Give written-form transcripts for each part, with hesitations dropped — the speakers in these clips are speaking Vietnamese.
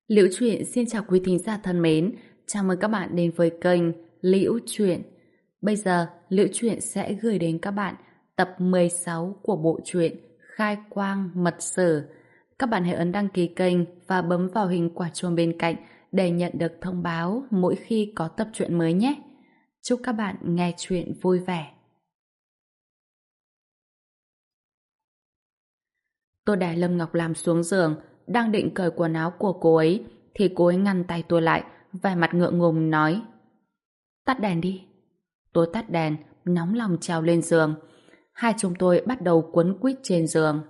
Liễu Chuyện xin chào quý thính giả thân mến, chào mừng các bạn đến với kênh Liễu Chuyện. Bây giờ, Liễu Chuyện sẽ gửi đến các bạn tập 16 của bộ truyện Khai Quang Mật Sử. Các bạn hãy ấn đăng ký kênh và bấm vào hình quả chuông bên cạnh để nhận được thông báo mỗi khi có tập truyện mới nhé. Chúc các bạn nghe chuyện vui vẻ. Tôi đè Lâm Ngọc Lam xuống giường, đang định cởi quần áo của cô ấy thì cô ấy ngăn tay tôi lại, vẻ mặt ngượng ngùng nói: "Tắt đèn đi." Tôi tắt đèn, nóng lòng trèo lên giường. Hai chúng tôi bắt đầu quấn quýt trên giường.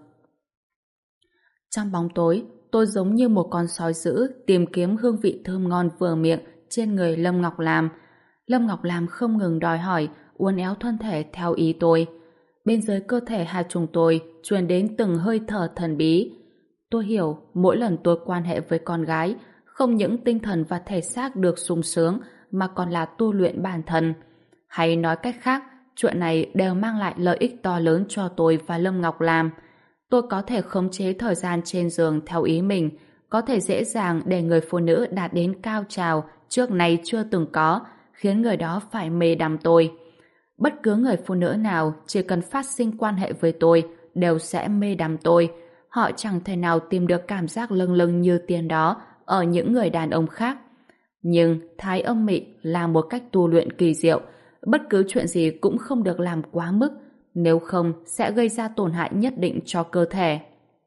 Trong bóng tối, tôi giống như một con sói dữ tìm kiếm hương vị thơm ngon vừa miệng trên người Lâm Ngọc Lam. Lâm Ngọc Lam không ngừng đòi hỏi, uốn éo thân thể theo ý tôi. Bên dưới cơ thể hai chúng tôi truyền đến từng hơi thở thần bí. Tôi hiểu, mỗi lần tôi quan hệ với con gái, không những tinh thần và thể xác được sung sướng, mà còn là tu luyện bản thân. Hay nói cách khác, chuyện này đều mang lại lợi ích to lớn cho tôi và Lâm Ngọc Lam. Tôi có thể khống chế thời gian trên giường theo ý mình, có thể dễ dàng để người phụ nữ đạt đến cao trào trước nay chưa từng có, khiến người đó phải mê đắm tôi. Bất cứ người phụ nữ nào chỉ cần phát sinh quan hệ với tôi đều sẽ mê đắm tôi. Họ chẳng thể nào tìm được cảm giác lâng lâng như tiền đó ở những người đàn ông khác. Nhưng Thái Âm Mị là một cách tu luyện kỳ diệu. Bất cứ chuyện gì cũng không được làm quá mức, nếu không sẽ gây ra tổn hại nhất định cho cơ thể.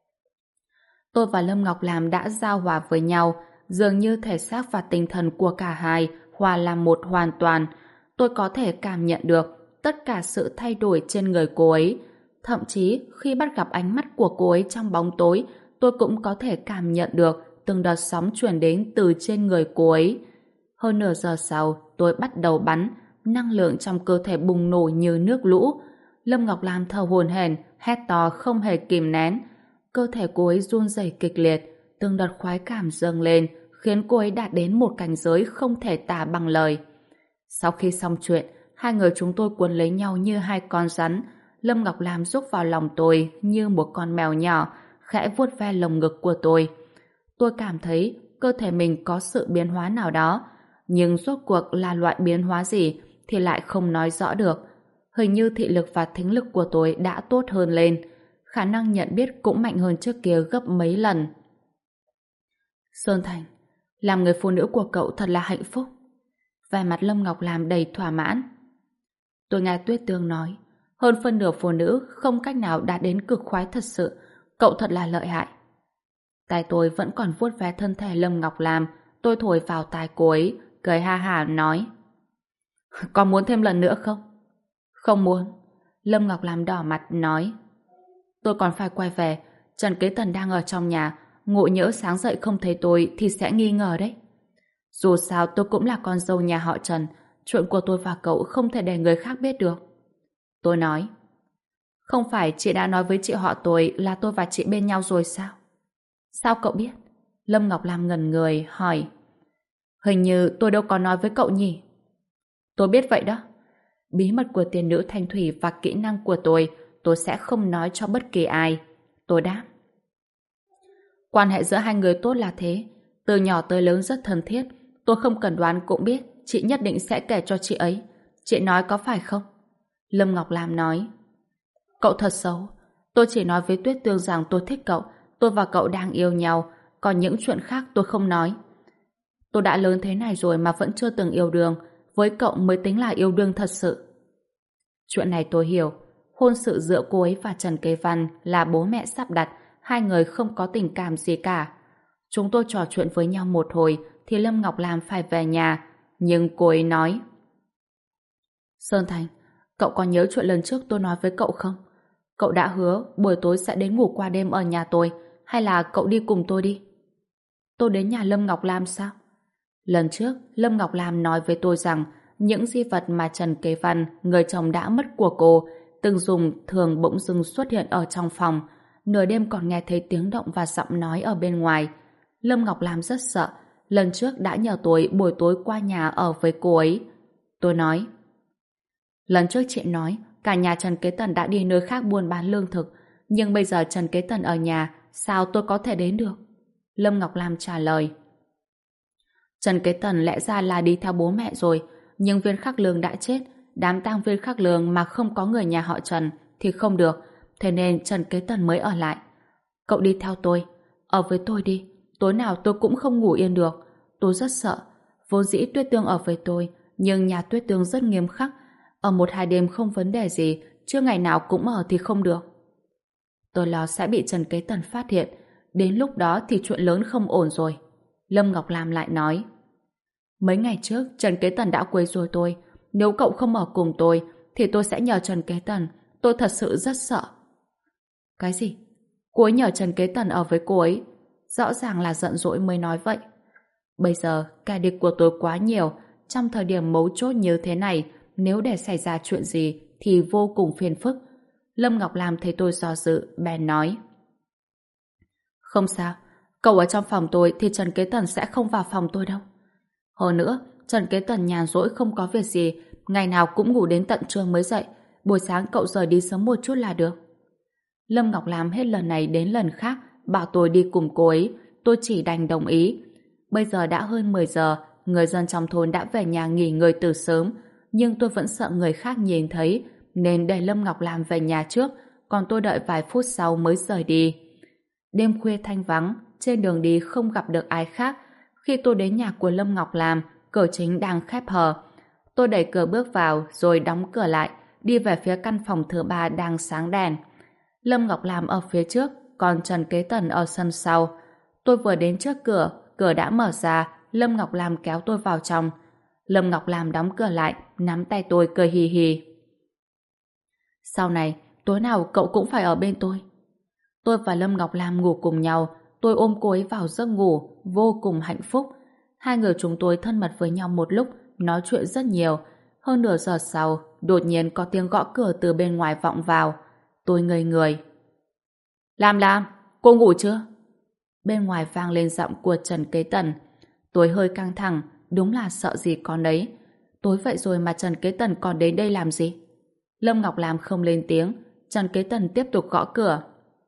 Tôi và Lâm Ngọc Lam đã giao hòa với nhau, dường như thể xác và tinh thần của cả hai hòa làm một hoàn toàn. Tôi có thể cảm nhận được tất cả sự thay đổi trên người cô ấy. Thậm chí khi bắt gặp ánh mắt của cô ấy trong bóng tối, tôi cũng có thể cảm nhận được từng đợt sóng truyền đến từ trên người cô ấy. Hơn nửa giờ sau, tôi bắt đầu bắn, năng lượng trong cơ thể bùng nổ như nước lũ. Lâm Ngọc Lam thở hổn hển, hét to không hề kìm nén. Cơ thể cô ấy run rẩy kịch liệt, từng đợt khoái cảm dâng lên, khiến cô ấy đạt đến một cảnh giới không thể tả bằng lời. Sau khi xong chuyện, hai người chúng tôi quấn lấy nhau như hai con rắn. Lâm Ngọc Lam rúc vào lòng tôi như một con mèo nhỏ, khẽ vuốt ve lồng ngực của tôi. Tôi cảm thấy cơ thể mình có sự biến hóa nào đó, nhưng rốt cuộc là loại biến hóa gì thì lại không nói rõ được. Hình như thị lực và thính lực của tôi đã tốt hơn lên, khả năng nhận biết cũng mạnh hơn trước kia gấp mấy lần. Sơn Thành, làm người phụ nữ của cậu thật là hạnh phúc. Vẻ mặt Lâm Ngọc Lam đầy thỏa mãn. Tôi nghe Tuyết Tương nói, hơn phân nửa phụ nữ không cách nào đạt đến cực khoái thật sự. Cậu thật là lợi hại. Tay tôi vẫn còn vuốt ve thân thể Lâm Ngọc Lam. Tôi thổi vào tai cô ấy, cười ha hả nói: "Có muốn thêm lần nữa không?" "Không muốn." Lâm Ngọc Lam đỏ mặt nói: "Tôi còn phải quay về. Trần Kế Tần đang ở trong nhà, ngộ nhỡ sáng dậy không thấy tôi thì sẽ nghi ngờ đấy. Dù sao tôi cũng là con dâu nhà họ Trần, chuyện của tôi và cậu không thể để người khác biết được." Tôi nói: "Không phải chị đã nói với chị họ tôi là tôi và chị bên nhau rồi sao?" "Sao cậu biết?" Lâm Ngọc Lam ngẩn người hỏi. "Hình như tôi đâu có nói với cậu nhỉ?" "Tôi biết vậy đó. Bí mật của tiền nữ Thanh Thủy và kỹ năng của tôi sẽ không nói cho bất kỳ ai." Tôi đáp. Quan hệ giữa hai người tốt là thế. Từ nhỏ tới lớn rất thân thiết. Tôi không cần đoán cũng biết chị nhất định sẽ kể cho chị ấy. Chị nói có phải không?" Lâm Ngọc Lam nói. "Cậu thật xấu. Tôi chỉ nói với Tuyết Tương rằng tôi thích cậu. Tôi và cậu đang yêu nhau. Còn những chuyện khác tôi không nói. Tôi đã lớn thế này rồi mà vẫn chưa từng yêu đương. Với cậu mới tính là yêu đương thật sự." Chuyện này tôi hiểu. Hôn sự giữa cô ấy và Trần Kế Văn là bố mẹ sắp đặt. Hai người không có tình cảm gì cả. Chúng tôi trò chuyện với nhau một hồi thì Lâm Ngọc Lam phải về nhà. Nhưng cô ấy nói: "Sơn Thành, cậu có nhớ chuyện lần trước tôi nói với cậu không? Cậu đã hứa buổi tối sẽ đến ngủ qua đêm ở nhà tôi, hay là cậu đi cùng tôi đi?" "Tôi đến nhà Lâm Ngọc Lam sao?" Lần trước, Lâm Ngọc Lam nói với tôi rằng những di vật mà Trần Kế Văn, người chồng đã mất của cô, từng dùng thường bỗng dưng xuất hiện ở trong phòng. Nửa đêm còn nghe thấy tiếng động và giọng nói ở bên ngoài. Lâm Ngọc Lam rất sợ. Lần trước đã nhờ tôi buổi tối qua nhà ở với cô ấy. Tôi nói: "Lần trước chị nói cả nhà Trần Kế Tần đã đi nơi khác buôn bán lương thực, nhưng bây giờ Trần Kế Tần ở nhà, sao tôi có thể đến được?" Lâm Ngọc Lam trả lời. Trần Kế Tần lẽ ra là đi theo bố mẹ rồi, nhưng Viên Khắc Lương đã chết, đám tang Viên Khắc Lương mà không có người nhà họ Trần thì không được, thế nên Trần Kế Tần mới ở lại. Cậu đi theo tôi, ở với tôi đi, tối nào tôi cũng không ngủ yên được, tôi rất sợ. Vốn dĩ Tuyết Tương ở với tôi, nhưng nhà Tuyết Tương rất nghiêm khắc, ở 1-2 đêm không vấn đề gì, chứ ngày nào cũng ở thì không được. Tôi lo sẽ bị Trần Kế Tần phát hiện, đến lúc đó thì chuyện lớn không ổn rồi. Lâm Ngọc Lam lại nói, mấy ngày trước Trần Kế Tần đã quấy rối tôi, nếu cậu không ở cùng tôi thì tôi sẽ nhờ Trần Kế Tần, tôi thật sự rất sợ. Cái gì? Cô ấy nhờ Trần Kế Tần ở với cô ấy, rõ ràng là giận dỗi mới nói vậy. Bây giờ kẻ địch của tôi quá nhiều, trong thời điểm mấu chốt như thế này, nếu để xảy ra chuyện gì thì vô cùng phiền phức. Lâm Ngọc Lam thấy tôi do dự, bèn nói, không sao, cậu ở trong phòng tôi thì Trần Kế Tần sẽ không vào phòng tôi đâu. Hơn nữa, Trần Kế Tần nhàn rỗi không có việc gì, ngày nào cũng ngủ đến tận trưa mới dậy, buổi sáng cậu rời đi sớm một chút là được. Lâm Ngọc Lam hết lần này đến lần khác bảo tôi đi cùng cô ấy, tôi chỉ đành đồng ý. Bây giờ đã hơn 10 giờ, người dân trong thôn đã về nhà nghỉ ngơi từ sớm, nhưng tôi vẫn sợ người khác nhìn thấy, nên để Lâm Ngọc Lam về nhà trước, còn tôi đợi vài phút sau mới rời đi. Đêm khuya thanh vắng, trên đường đi không gặp được ai khác. Khi tôi đến nhà của Lâm Ngọc Lam, cửa chính đang khép hờ. Tôi đẩy cửa bước vào rồi đóng cửa lại, đi về phía căn phòng thứ 3 đang sáng đèn. Lâm Ngọc Lam ở phía trước, còn Trần Kế Tần ở sân sau. Tôi vừa đến trước cửa, cửa đã mở ra, Lâm Ngọc Lam kéo tôi vào trong. Lâm Ngọc Lam đóng cửa lại, nắm tay tôi cười hì hì. Sau này, tối nào cậu cũng phải ở bên tôi. Tôi và Lâm Ngọc Lam ngủ cùng nhau, tôi ôm cô ấy vào giấc ngủ, vô cùng hạnh phúc. Hai người chúng tôi thân mật với nhau một lúc, nói chuyện rất nhiều. Hơn nửa giờ sau, đột nhiên có tiếng gõ cửa từ bên ngoài vọng vào. Tôi ngây người. Lam, cô ngủ chưa? Bên ngoài vang lên giọng của Trần Kế Tần. Tôi hơi căng thẳng, đúng là sợ gì con đấy. Tối vậy rồi mà Trần Kế Tần còn đến đây làm gì? Lâm Ngọc Lam không lên tiếng, Trần Kế Tần tiếp tục gõ cửa.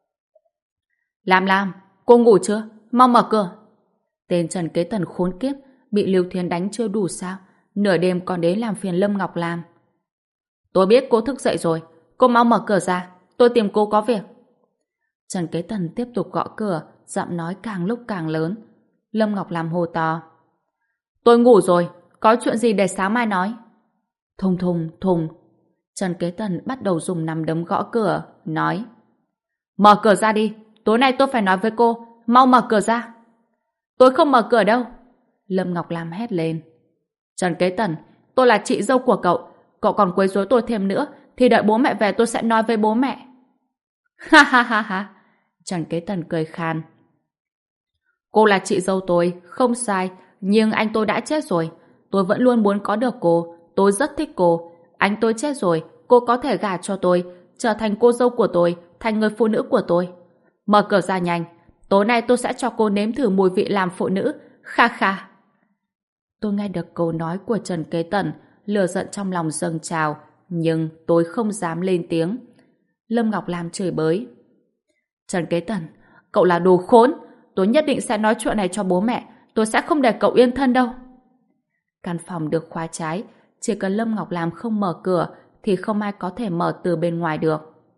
Lam, cô ngủ chưa? Mau mở cửa. Tên Trần Kế Tần khốn kiếp, bị Lưu Thiên đánh chưa đủ sao? Nửa đêm còn đến làm phiền Lâm Ngọc Lam. Tôi biết cô thức dậy rồi, cô mau mở cửa ra, tôi tìm cô có việc. Trần Kế Tần tiếp tục gõ cửa, giọng nói càng lúc càng lớn. Lâm Ngọc Lam hô to. Tôi ngủ rồi, có chuyện gì để sáng mai nói? Thùng. Trần Kế Tần bắt đầu dùng nắm đấm gõ cửa, nói. Mở cửa ra đi, tối nay tôi phải nói với cô, mau mở cửa ra. Tôi không mở cửa đâu. Lâm Ngọc Lam hét lên. Trần Kế Tần, tôi là chị dâu của cậu, cậu còn quấy rối tôi thêm nữa, thì đợi bố mẹ về tôi sẽ nói với bố mẹ. Ha. Trần Kế Tần cười khan. Cô là chị dâu tôi, không sai, nhưng anh tôi đã chết rồi. Tôi vẫn luôn muốn có được cô, tôi rất thích cô. Anh tôi chết rồi, cô có thể gả cho tôi, trở thành cô dâu của tôi, thành người phụ nữ của tôi. Mở cửa ra nhanh, tối nay tôi sẽ cho cô nếm thử mùi vị làm phụ nữ. Kha. Tôi nghe được câu nói của Trần Kế Tần, lửa giận trong lòng dâng trào, nhưng tôi không dám lên tiếng. Lâm Ngọc Lam chửi bới. Trần Kế Tần, cậu là đồ khốn, tôi nhất định sẽ nói chuyện này cho bố mẹ, tôi sẽ không để cậu yên thân đâu. Căn phòng được khóa trái, chỉ cần Lâm Ngọc Lam không mở cửa thì không ai có thể mở từ bên ngoài được.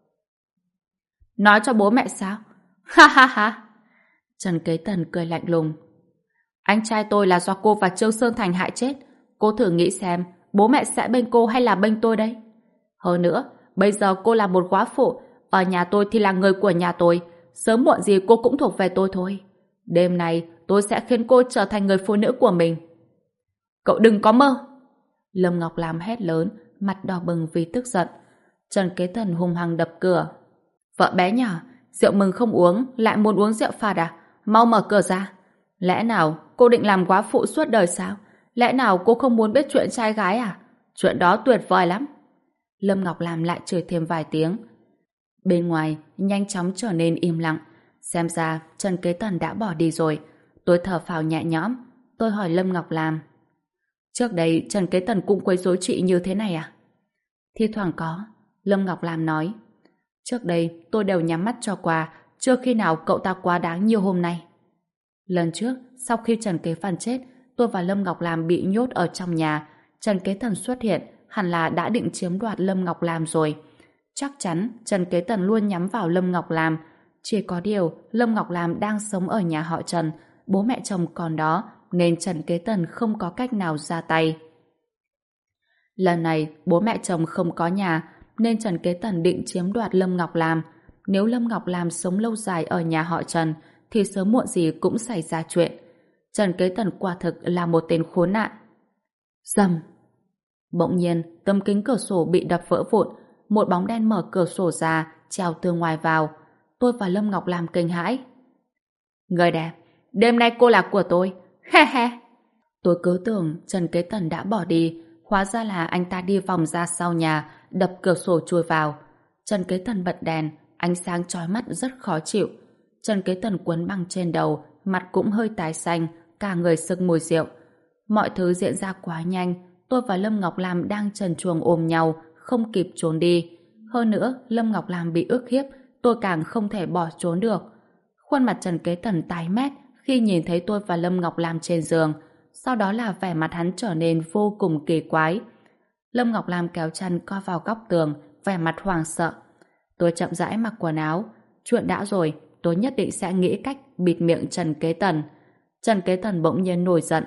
Nói cho bố mẹ sao? Ha. Trần Kế Tần cười lạnh lùng. Anh trai tôi là do cô và Trương Sơn Thành hại chết. Cô thử nghĩ xem, bố mẹ sẽ bên cô hay là bên tôi đây? Hơn nữa, bây giờ cô là một góa phụ, ở nhà tôi thì là người của nhà tôi. Sớm muộn gì cô cũng thuộc về tôi thôi. Đêm nay tôi sẽ khiến cô trở thành người phụ nữ của mình. Cậu đừng có mơ! Lâm Ngọc Lam hét lớn, mặt đỏ bừng vì tức giận. Trần Kế Tần hung hăng đập cửa. Vợ bé nhỏ, rượu mừng không uống, lại muốn uống rượu phạt à? Mau mở cửa ra! Lẽ nào cô định làm góa phụ suốt đời sao? Lẽ nào cô không muốn biết chuyện trai gái à? Chuyện đó tuyệt vời lắm! Lâm Ngọc Lam lại chửi thêm vài tiếng. Bên ngoài nhanh chóng trở nên im lặng. Xem ra Trần Kế Tần đã bỏ đi rồi. Tôi thở phào nhẹ nhõm. Tôi hỏi Lâm Ngọc Lam. Trước đây Trần Kế Tần cũng quấy rối chị như thế này à? Thi thoảng có. Lâm Ngọc Lam nói. Trước đây tôi đều nhắm mắt cho qua, chưa khi nào cậu ta quá đáng như hôm nay. Lần trước, sau khi Trần Kế Văn chết, tôi và Lâm Ngọc Lam bị nhốt ở trong nhà. Trần Kế Tần xuất hiện, hẳn là đã định chiếm đoạt Lâm Ngọc Lam rồi. Chắc chắn Trần Kế Tần luôn nhắm vào Lâm Ngọc Lam. Chỉ có điều Lâm Ngọc Lam đang sống ở nhà họ Trần, bố mẹ chồng còn đó, nên Trần Kế Tần không có cách nào ra tay. Lần này bố mẹ chồng không có nhà, nên Trần Kế Tần định chiếm đoạt Lâm Ngọc Lam. Nếu Lâm Ngọc Lam sống lâu dài ở nhà họ Trần, thì sớm muộn gì cũng xảy ra chuyện. Trần Kế Tần quả thực là một tên khốn nạn. Rầm! Bỗng nhiên, tấm kính cửa sổ bị đập vỡ vụn, một bóng đen mở cửa sổ ra, trèo từ ngoài vào. Tôi và Lâm Ngọc Lam kinh hãi. Người đẹp, đêm nay cô là của tôi. He he! Tôi cứ tưởng Trần Kế Tần đã bỏ đi, hóa ra là anh ta đi vòng ra sau nhà, đập cửa sổ chui vào. Trần Kế Tần bật đèn, ánh sáng chói mắt rất khó chịu. Trần Kế Tần quấn băng trên đầu, mặt cũng hơi tái xanh, cả người sực mùi rượu. Mọi thứ diễn ra quá nhanh, tôi và Lâm Ngọc Lam đang trần truồng ôm nhau, không kịp trốn đi. Hơn nữa, Lâm Ngọc Lam bị ức hiếp, tôi càng không thể bỏ trốn được. Khuôn mặt Trần Kế Tần tái mét khi nhìn thấy tôi và Lâm Ngọc Lam trên giường. Sau đó là vẻ mặt hắn trở nên vô cùng kỳ quái. Lâm Ngọc Lam kéo chăn co vào góc tường, vẻ mặt hoảng sợ. Tôi chậm rãi mặc quần áo. Chuyện đã rồi, tôi nhất định sẽ nghĩ cách bịt miệng Trần Kế Tần. Trần Kế Tần bỗng nhiên nổi giận.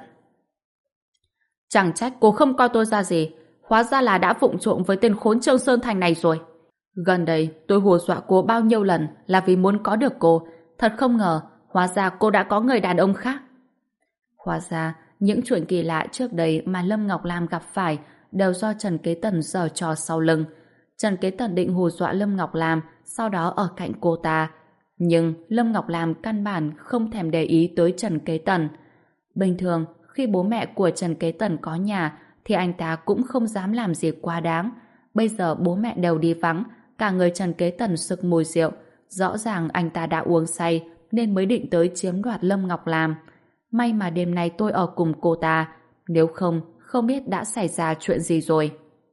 Chẳng trách cô không coi tôi ra gì, hóa ra là đã vụng trộm với tên khốn Trương Sơn Thành này rồi. Gần đây tôi hù dọa cô bao nhiêu lần là vì muốn có được cô, thật không ngờ hóa ra cô đã có người đàn ông khác. Hóa ra những chuyện kỳ lạ trước đây mà Lâm Ngọc Lam gặp phải đều do Trần Kế Tần giở trò sau lưng. Trần Kế Tần định hù dọa Lâm Ngọc Lam, sau đó ở cạnh cô ta. Nhưng Lâm Ngọc Lam căn bản không thèm để ý tới Trần Kế Tần. Bình thường, khi bố mẹ của Trần Kế Tần có nhà, thì anh ta cũng không dám làm gì quá đáng. Bây giờ bố mẹ đều đi vắng, cả người Trần Kế Tần sực mùi rượu. Rõ ràng anh ta đã uống say, nên mới định tới chiếm đoạt Lâm Ngọc Lam. May mà đêm nay tôi ở cùng cô ta, nếu không, không biết đã xảy ra chuyện gì rồi.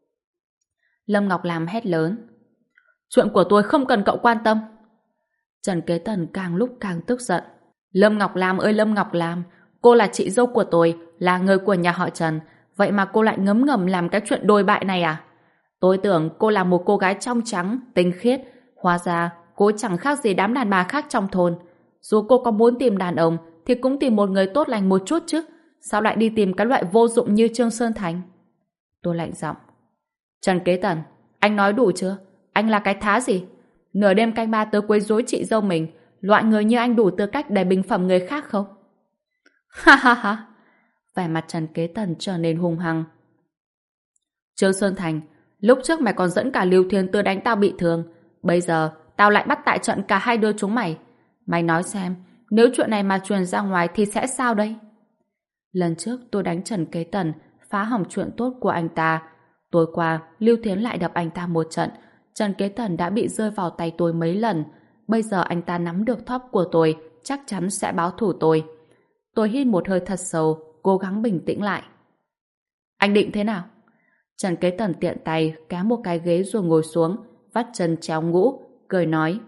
Lâm Ngọc Lam hét lớn. Chuyện của tôi không cần cậu quan tâm. Trần Kế Tần càng lúc càng tức giận. Lâm Ngọc Lam ơi Lâm Ngọc Lam, cô là chị dâu của tôi, là người của nhà họ Trần, vậy mà cô lại ngấm ngầm làm cái chuyện đồi bại này à? Tôi tưởng cô là một cô gái trong trắng, tinh khiết, hóa ra cô chẳng khác gì đám đàn bà khác trong thôn. Dù cô có muốn tìm đàn ông thì cũng tìm một người tốt lành một chút chứ, sao lại đi tìm cái loại vô dụng như Trương Sơn Thành? Tôi lạnh giọng. Trần Kế Tần, anh nói đủ chưa? Anh là cái thá gì? Nửa đêm canh ba tới quấy rối chị dâu mình, loại người như anh đủ tư cách để bình phẩm người khác không? Ha ha ha! Vẻ mặt Trần Kế Tần trở nên hung hăng. Trương Sơn Thành, lúc trước mày còn dẫn cả Lưu Thiên Tư đánh tao bị thương, bây giờ tao lại bắt tại trận cả hai đứa chúng mày. Mày nói xem, nếu chuyện này mà truyền ra ngoài thì sẽ sao đây? Lần trước tôi đánh Trần Kế Tần, phá hỏng chuyện tốt của anh ta. Tối qua, Lưu Thiến lại đập anh ta một trận. Trần Kế Tần đã bị rơi vào tay tôi mấy lần. Bây giờ anh ta nắm được thóp của tôi, chắc chắn sẽ báo thù tôi. Tôi hít một hơi thật sâu, cố gắng bình tĩnh lại. Anh định thế nào? Trần Kế Tần tiện tay kéo một cái ghế rồi ngồi xuống, vắt chân chéo ngũ, cười nói.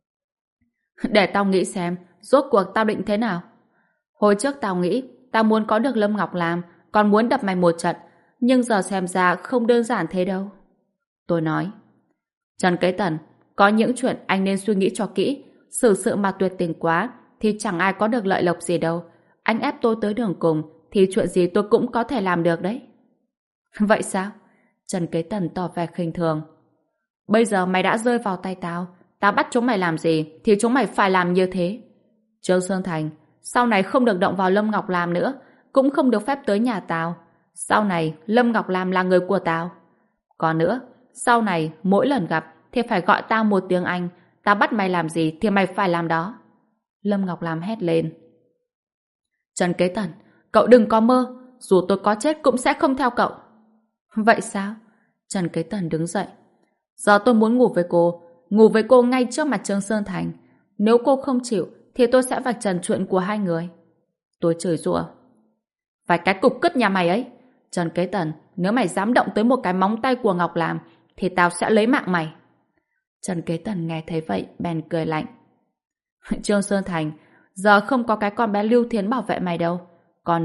Để tao nghĩ xem, rốt cuộc tao định thế nào? Hồi trước tao nghĩ, tao muốn có được Lâm Ngọc Lam, còn muốn đập mày một trận, nhưng giờ xem ra không đơn giản thế đâu. Tôi nói. Trần Kế Tần, có những chuyện anh nên suy nghĩ cho kỹ, xử sự mà tuyệt tình quá, thì chẳng ai có được lợi lộc gì đâu. Anh ép tôi tới đường cùng, thì chuyện gì tôi cũng có thể làm được đấy. Vậy sao? Trần Kế Tần tỏ vẻ khinh thường. Bây giờ mày đã rơi vào tay tao, tao bắt chúng mày làm gì thì chúng mày phải làm như thế. Trương Sơn Thành, sau này không được động vào Lâm Ngọc Lam nữa, cũng không được phép tới nhà tao. Sau này Lâm Ngọc Lam là người của tao. Còn nữa, sau này mỗi lần gặp thì phải gọi tao một tiếng anh. Tao bắt mày làm gì thì mày phải làm đó. Lâm Ngọc Lam hét lên. Trần Kế Tần, cậu đừng có mơ, dù tôi có chết cũng sẽ không theo cậu. Vậy sao? Trần Kế Tần đứng dậy. Giờ tôi muốn ngủ với cô ngay trước mặt Trương Sơn Thành. Nếu cô không chịu thì tôi sẽ vạch trần chuyện của hai người. Tôi chửi rủa. Phải cái cục cứt nhà mày ấy. Trần Kế Tần, nếu mày dám động tới một cái móng tay của Ngọc Lam thì tao sẽ lấy mạng mày. Trần Kế Tần nghe thấy vậy bèn cười lạnh. Trương Sơn Thành, giờ không có cái con bé Lưu Thiến bảo vệ mày đâu. Còn nữa,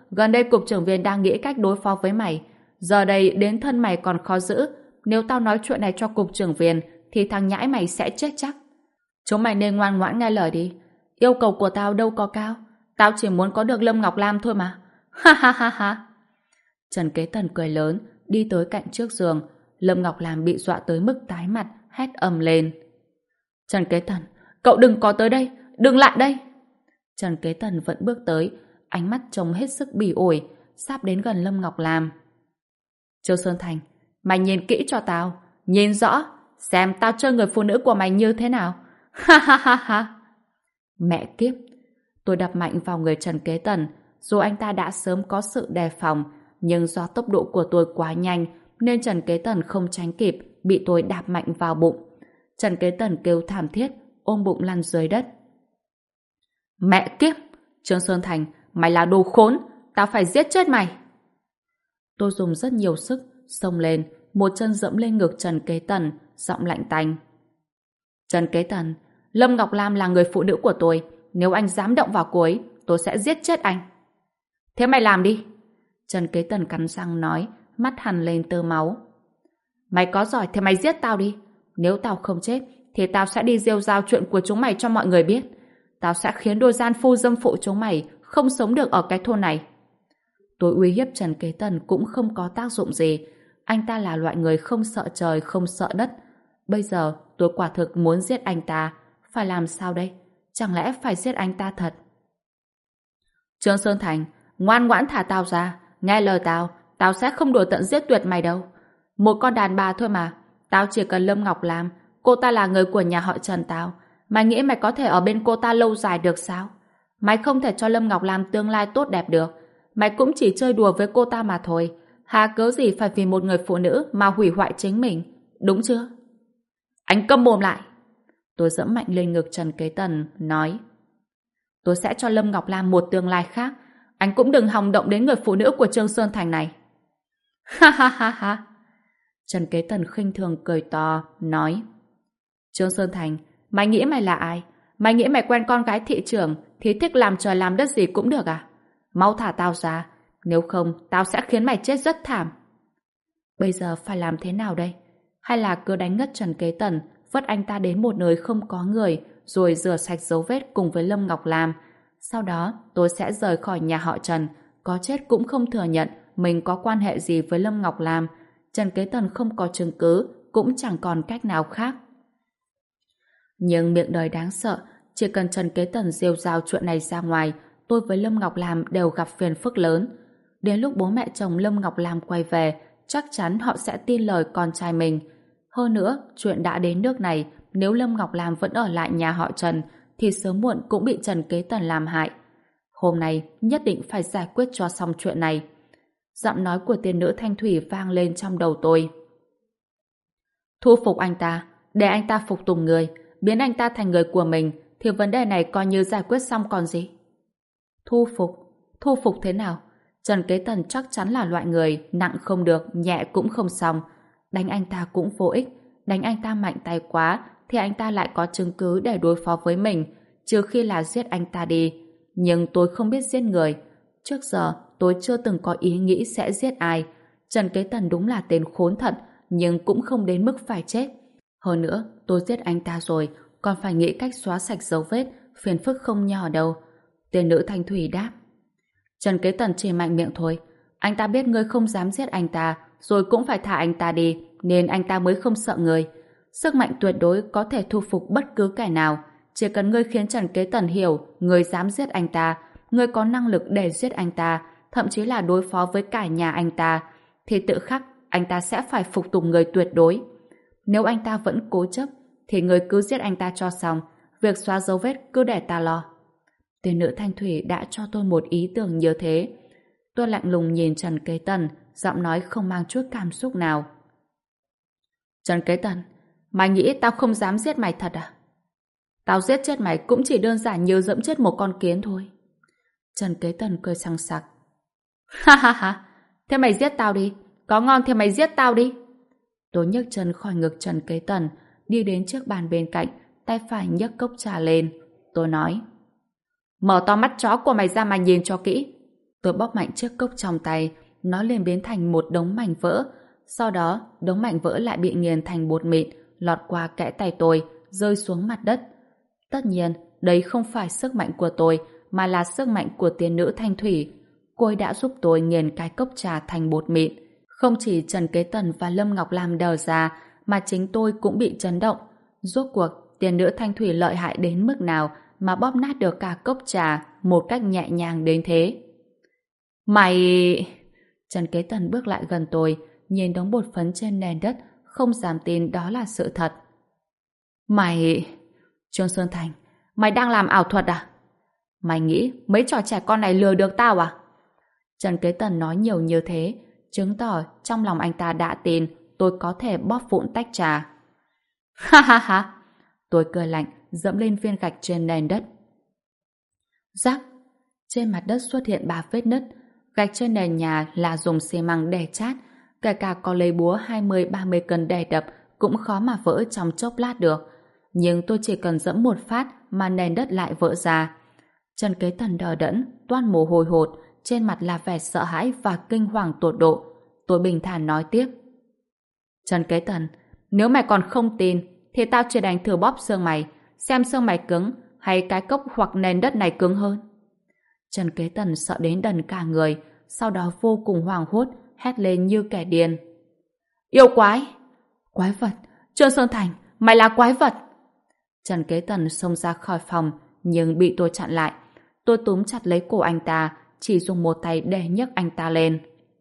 gần đây cục trưởng viên đang nghĩ cách đối phó với mày. Giờ đây đến thân mày còn khó giữ. Nếu tao nói chuyện này cho cục trưởng viên thì thằng nhãi mày sẽ chết chắc. Chúng mày nên ngoan ngoãn nghe lời đi. Yêu cầu của tao đâu có cao. Tao chỉ muốn có được Lâm Ngọc Lam thôi mà. Ha ha ha ha. Trần Kế Tần cười lớn, đi tới cạnh trước giường. Lâm Ngọc Lam bị dọa tới mức tái mặt, hét ầm lên. Trần Kế Tần, cậu đừng có tới đây, đừng lại đây. Trần Kế Tần vẫn bước tới, ánh mắt trông hết sức bỉ ổi, sắp đến gần Lâm Ngọc Lam. Châu Sơn Thành, mày nhìn kỹ cho tao, nhìn rõ, xem tao chơi người phụ nữ của mày như thế nào. Ha ha ha ha. Mẹ kiếp, tôi đập mạnh vào người Trần Kế Tần, dù anh ta đã sớm có sự đề phòng, nhưng do tốc độ của tôi quá nhanh, nên Trần Kế Tần không tránh kịp, bị tôi đạp mạnh vào bụng. Trần Kế Tần kêu thảm thiết, ôm bụng lăn dưới đất. Mẹ kiếp! Trương Sơn Thành, mày là đồ khốn! Tao phải giết chết mày! Tôi dùng rất nhiều sức, xông lên, một chân dẫm lên ngực Trần Kế Tần, giọng lạnh tanh. Trần Kế Tần, Lâm Ngọc Lam là người phụ nữ của tôi. Nếu anh dám động vào cô ấy, tôi sẽ giết chết anh. Thế mày làm đi! Trần Kế Tần cắn răng nói, mắt hằn lên tơ máu. Mày có giỏi thì mày giết tao đi. Nếu tao không chết, thì tao sẽ đi rêu rao chuyện của chúng mày cho mọi người biết. Tao sẽ khiến đôi gian phu dâm phụ chúng mày không sống được ở cái thôn này. Tôi uy hiếp Trần Kế Tần cũng không có tác dụng gì. Anh ta là loại người không sợ trời, không sợ đất. Bây giờ tôi quả thực muốn giết anh ta. Phải làm sao đây? Chẳng lẽ phải giết anh ta thật? Trương Sơn Thành, ngoan ngoãn thả tao ra. Nghe lời tao, tao sẽ không đuổi tận giết tuyệt mày đâu. Một con đàn bà thôi mà. Tao chỉ cần Lâm Ngọc Lam. Cô ta là người của nhà họ Trần tao. Mày nghĩ mày có thể ở bên cô ta lâu dài được sao? Mày không thể cho Lâm Ngọc Lam tương lai tốt đẹp được. Mày cũng chỉ chơi đùa với cô ta mà thôi. Hà cớ gì phải vì một người phụ nữ mà hủy hoại chính mình. Đúng chưa? Anh câm mồm lại. Tôi giẫm mạnh lên ngực Trần Kế Tần, nói. Tôi sẽ cho Lâm Ngọc Lam một tương lai khác. Anh cũng đừng hòng động đến người phụ nữ của Trương Sơn Thành này. Ha ha ha ha. Trần Kế Tần khinh thường cười to, nói. Trương Sơn Thành, mày nghĩ mày là ai? Mày nghĩ mày quen con gái thị trưởng thì thích làm trời làm đất gì cũng được à? Mau thả tao ra, nếu không tao sẽ khiến mày chết rất thảm. Bây giờ phải làm thế nào đây? Hay là cứ đánh ngất Trần Kế Tần, vứt anh ta đến một nơi không có người, rồi rửa sạch dấu vết cùng với Lâm Ngọc Lam. Sau đó tôi sẽ rời khỏi nhà họ Trần, có chết cũng không thừa nhận mình có quan hệ gì với Lâm Ngọc Lam. Trần Kế Tần không có chứng cứ, cũng chẳng còn cách nào khác. Nhưng miệng đời đáng sợ, chỉ cần Trần Kế Tần rêu rao chuyện này ra ngoài, tôi với Lâm Ngọc Lam đều gặp phiền phức lớn. Đến lúc bố mẹ chồng Lâm Ngọc Lam quay về, chắc chắn họ sẽ tin lời con trai mình. Hơn nữa, chuyện đã đến nước này, nếu Lâm Ngọc Lam vẫn ở lại nhà họ Trần, thì sớm muộn cũng bị Trần Kế Tần làm hại. Hôm nay, nhất định phải giải quyết cho xong chuyện này. Giọng nói của tiên nữ Thanh Thủy vang lên trong đầu tôi. Thu phục anh ta, để anh ta phục tùng người, biến anh ta thành người của mình, thì vấn đề này coi như giải quyết xong còn gì. Thu phục thế nào? Trần Kế Tần chắc chắn là loại người nặng không được, nhẹ cũng không xong. Đánh anh ta cũng vô ích, đánh anh ta mạnh tay quá thì anh ta lại có chứng cứ để đối phó với mình, trừ khi là giết anh ta đi. Nhưng tôi không biết giết người. Trước giờ tôi chưa từng có ý nghĩ sẽ giết ai. Trần Kế Tần đúng là tên khốn thật, nhưng cũng không đến mức phải chết. Hơn nữa, tôi giết anh ta rồi, còn phải nghĩ cách xóa sạch dấu vết, phiền phức không nhỏ đâu. Tiên nữ Thanh Thủy đáp. Trần Kế Tần chỉ mạnh miệng thôi. Anh ta biết ngươi không dám giết anh ta, rồi cũng phải thả anh ta đi, nên anh ta mới không sợ ngươi. Sức mạnh tuyệt đối có thể thu phục bất cứ kẻ nào. Chỉ cần ngươi khiến Trần Kế Tần hiểu ngươi dám giết anh ta, ngươi có năng lực để giết anh ta, thậm chí là đối phó với cả nhà anh ta, thì tự khắc anh ta sẽ phải phục tùng ngươi tuyệt đối. Nếu anh ta vẫn cố chấp, thì ngươi cứ giết anh ta cho xong, việc xóa dấu vết cứ để ta lo. Tiên nữ Thanh Thủy đã cho tôi một ý tưởng như thế. Tôi lạnh lùng nhìn Trần Kế Tần, giọng nói không mang chút cảm xúc nào. Trần Kế Tần, mày nghĩ tao không dám giết mày thật à? Tao giết chết mày cũng chỉ đơn giản như dẫm chết một con kiến thôi. Trần Kế Tần cười sằng sặc. Ha ha ha, thế mày giết tao đi, có ngon thì mày giết tao đi. Tôi nhấc chân khỏi ngực Trần Kế Tần, đi đến trước bàn bên cạnh, tay phải nhấc cốc trà lên. Tôi nói, mở to mắt chó của mày ra mà nhìn cho kỹ. Tôi bóp mạnh chiếc cốc trong tay, nó liền biến thành một đống mảnh vỡ. Sau đó, đống mảnh vỡ lại bị nghiền thành bột mịn, lọt qua kẽ tay tôi, rơi xuống mặt đất. Tất nhiên, đấy không phải sức mạnh của tôi, mà là sức mạnh của tiên nữ Thanh Thủy. Cô ấy đã giúp tôi nghiền cái cốc trà thành bột mịn. Không chỉ Trần Kế Tần và Lâm Ngọc Lam đờ ra, mà chính tôi cũng bị chấn động. Rốt cuộc, tiên nữ Thanh Thủy lợi hại đến mức nào mà bóp nát được cả cốc trà một cách nhẹ nhàng đến thế? Mày... Trần Kế Tần bước lại gần tôi, nhìn đống bột phấn trên nền đất, không dám tin đó là sự thật. Mày... Trương Sơn Thành, mày đang làm ảo thuật à? Mày nghĩ mấy trò trẻ con này lừa được tao à? Trần Kế Tần nói nhiều như thế, chứng tỏ trong lòng anh ta đã tin tôi có thể bóp vụn tách trà. Ha ha ha! Tôi cười lạnh, dẫm lên viên gạch trên nền đất. Rắc! Trên mặt đất xuất hiện 3 vết nứt. Gạch trên nền nhà là dùng xi măng để chát, kể cả có lấy búa 20-30 cân để đập cũng khó mà vỡ trong chốc lát được. Nhưng tôi chỉ cần dẫm một phát mà nền đất lại vỡ ra. Trần Kế Tần đờ đẫn, toát mồ hôi hột, trên mặt là vẻ sợ hãi và kinh hoàng tột độ. Tôi bình thản nói tiếp. Trần Kế Tần, nếu mày còn không tin, thì tao chỉ đành thử bóp xương mày, xem xương mày cứng hay cái cốc hoặc nền đất này cứng hơn. Trần Kế Tần sợ đến đần cả người, sau đó vô cùng hoảng hốt, hét lên như kẻ điên. Yêu quái! Quái vật! Trương Sơn Thành, mày là quái vật! Trần Kế Tần xông ra khỏi phòng, nhưng bị tôi chặn lại. Tôi túm chặt lấy cổ anh ta, chỉ dùng một tay để nhấc anh ta lên.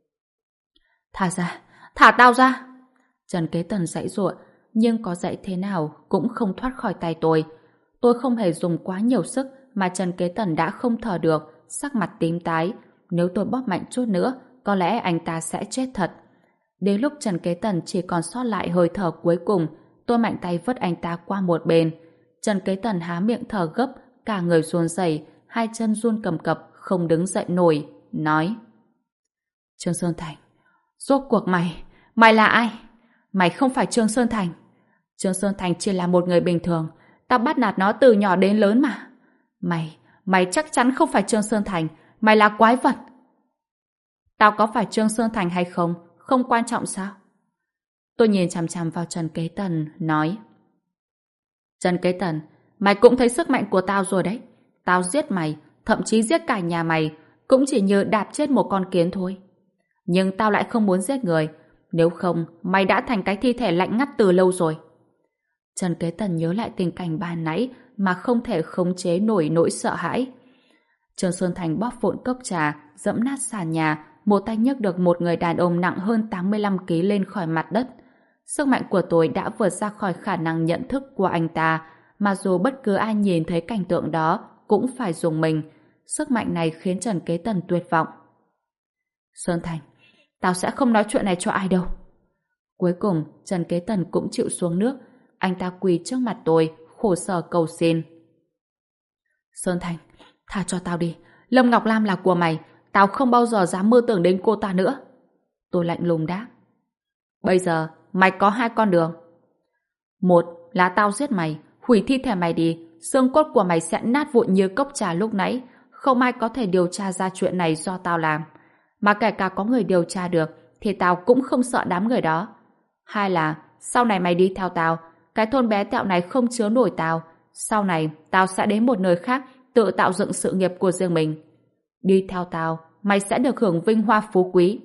Thả ra! Thả tao ra! Trần Kế Tần giãy giụa, nhưng có dãy thế nào cũng không thoát khỏi tay tôi. Tôi không hề dùng quá nhiều sức mà Trần Kế Tần đã không thở được, sắc mặt tím tái. Nếu tôi bóp mạnh chút nữa, có lẽ anh ta sẽ chết thật. Đến lúc Trần Kế Tần chỉ còn sót lại hơi thở cuối cùng, tôi mạnh tay vứt anh ta qua một bên. Trần Kế Tần há miệng thở gấp, cả người run rẩy, hai chân run cầm cập, không đứng dậy nổi, nói: Trương Sơn Thành, rốt cuộc mày là ai? Mày không phải Trương Sơn Thành. Trương Sơn Thành chỉ là một người bình thường, tao bắt nạt nó từ nhỏ đến lớn mà. Mày chắc chắn không phải Trương Sơn Thành, mày là quái vật. Tao có phải Trương Sơn Thành hay không, không quan trọng sao? Tôi nhìn chằm chằm vào Trần Kế Tần, nói: Trần Kế Tần, mày cũng thấy sức mạnh của tao rồi đấy. Tao giết mày, thậm chí giết cả nhà mày, cũng chỉ như đạp chết một con kiến thôi. Nhưng tao lại không muốn giết người, nếu không mày đã thành cái thi thể lạnh ngắt từ lâu rồi. Trần Kế Tần nhớ lại tình cảnh ban nãy mà không thể khống chế nổi nỗi sợ hãi. Trương Sơn Thành bóp vụn cốc trà, dẫm nát sàn nhà, một tay nhấc được một người đàn ông nặng hơn 85 kg lên khỏi mặt đất. Sức mạnh của tôi đã vượt ra khỏi khả năng nhận thức của anh ta, mà dù bất cứ ai nhìn thấy cảnh tượng đó cũng phải dùng mình. Sức mạnh này khiến Trần Kế Tần tuyệt vọng. Sơn Thành, tao sẽ không nói chuyện này cho ai đâu. Cuối cùng, Trần Kế Tần cũng chịu xuống nước. Anh ta quỳ trước mặt tôi, khổ sở cầu xin. Sơn Thành, tha cho tao đi. Lâm Ngọc Lam là của mày, tao không bao giờ dám mơ tưởng đến cô ta nữa. Tôi lạnh lùng đáp. Bây giờ, mày có 2 con đường. Một là tao giết mày, hủy thi thể mày đi, xương cốt của mày sẽ nát vụn như cốc trà lúc nãy, không ai có thể điều tra ra chuyện này do tao làm. Mà kể cả có người điều tra được, thì tao cũng không sợ đám người đó. 2 là, sau này mày đi theo tao, cái thôn bé tẹo này không chứa nổi tao, sau này tao sẽ đến một nơi khác tự tạo dựng sự nghiệp của riêng mình. Đi theo tao, mày sẽ được hưởng vinh hoa phú quý.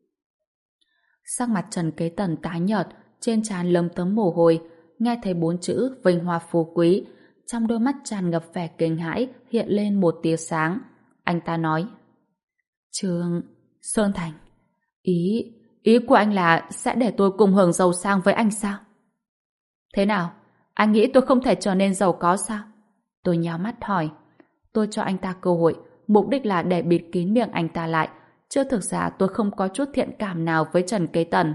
Sắc mặt Trần Kế Tần tái nhợt, trên trán lấm tấm mồ hôi, nghe thấy 4 chữ vinh hoa phú quý, trong đôi mắt tràn ngập vẻ kinh hãi hiện lên một tia sáng. Anh ta nói: Trương Sơn Thành, ý của anh là sẽ để tôi cùng hưởng giàu sang với anh sao? Thế nào? Anh nghĩ tôi không thể trở nên giàu có sao? Tôi nhíu mắt hỏi. Tôi cho anh ta cơ hội, mục đích là để bịt kín miệng anh ta lại, chứ thực ra tôi không có chút thiện cảm nào với Trần Kế Tần.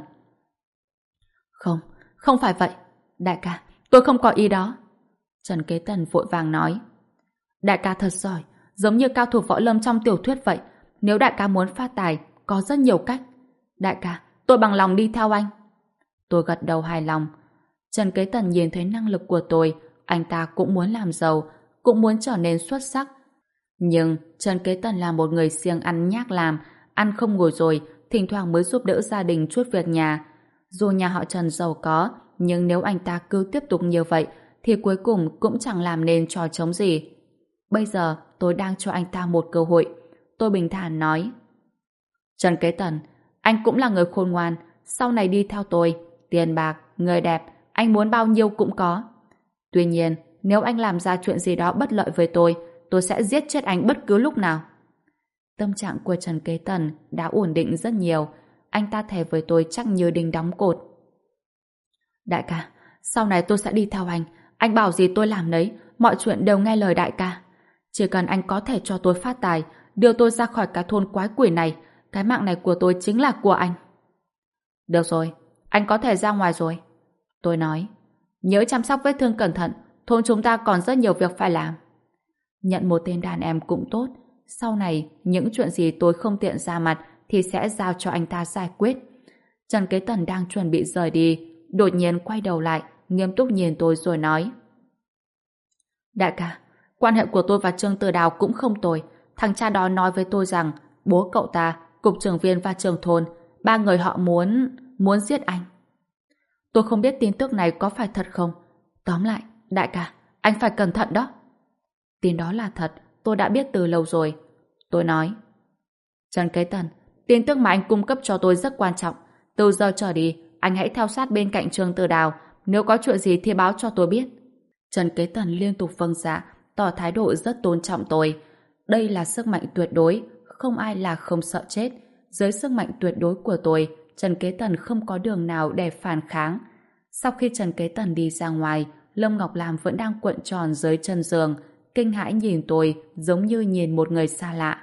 Không phải vậy. Đại ca, tôi không có ý đó. Trần Kế Tần vội vàng nói. Đại ca thật giỏi, giống như cao thủ võ lâm trong tiểu thuyết vậy. Nếu đại ca muốn phát tài, có rất nhiều cách. Đại ca, tôi bằng lòng đi theo anh. Tôi gật đầu hài lòng. Trần Kế Tần nhìn thấy năng lực của tôi, anh ta cũng muốn làm giàu, cũng muốn trở nên xuất sắc. Nhưng Trần Kế Tần là một người siêng ăn nhác làm, ăn không ngồi rồi, thỉnh thoảng mới giúp đỡ gia đình chút việc nhà. Dù nhà họ Trần giàu có, nhưng nếu anh ta cứ tiếp tục như vậy, thì cuối cùng cũng chẳng làm nên trò trống gì. Bây giờ tôi đang cho anh ta một cơ hội. Tôi bình thản nói: Trần Kế Tần, anh cũng là người khôn ngoan, sau này đi theo tôi, tiền bạc, người đẹp, anh muốn bao nhiêu cũng có. Tuy nhiên, nếu anh làm ra chuyện gì đó bất lợi với tôi sẽ giết chết anh bất cứ lúc nào. Tâm trạng của Trần Kế Tần đã ổn định rất nhiều. Anh ta thề với tôi chắc như đinh đóng cột. Đại ca, sau này tôi sẽ đi theo anh bảo gì tôi làm đấy, mọi chuyện đều nghe lời đại ca. Chỉ cần anh có thể cho tôi phát tài, đưa tôi ra khỏi cái thôn quái quỷ này, cái mạng này của tôi chính là của anh. Được rồi, anh có thể ra ngoài rồi. Tôi nói, nhớ chăm sóc vết thương cẩn thận, thôn chúng ta còn rất nhiều việc phải làm. Nhận một tên đàn em cũng tốt, sau này những chuyện gì tôi không tiện ra mặt thì sẽ giao cho anh ta giải quyết. Trần Kế Tần đang chuẩn bị rời đi, đột nhiên quay đầu lại, nghiêm túc nhìn tôi rồi nói: Đại ca, quan hệ của tôi và Trương Tử Đào cũng không tồi. Thằng cha đó nói với tôi rằng bố cậu ta, cục trưởng viên và trưởng thôn, ba người họ muốn giết anh. Tôi không biết tin tức này có phải thật không. Tóm lại, đại ca, anh phải cẩn thận đó. Tin đó là thật, tôi đã biết từ lâu rồi. Tôi nói: Trần Kế Tần, tin tức mà anh cung cấp cho tôi rất quan trọng. Từ giờ trở đi, anh hãy theo sát bên cạnh Trương Tử Đào. Nếu có chuyện gì thì báo cho tôi biết. Trần Kế Tần liên tục vâng dạ, tỏ thái độ rất tôn trọng tôi. Đây là sức mạnh tuyệt đối, không ai là không sợ chết. Dưới sức mạnh tuyệt đối của tôi, Trần Kế Tần không có đường nào để phản kháng. Sau khi Trần Kế Tần đi ra ngoài, Lâm Ngọc Lam vẫn đang cuộn tròn dưới chân giường, kinh hãi nhìn tôi giống như nhìn một người xa lạ.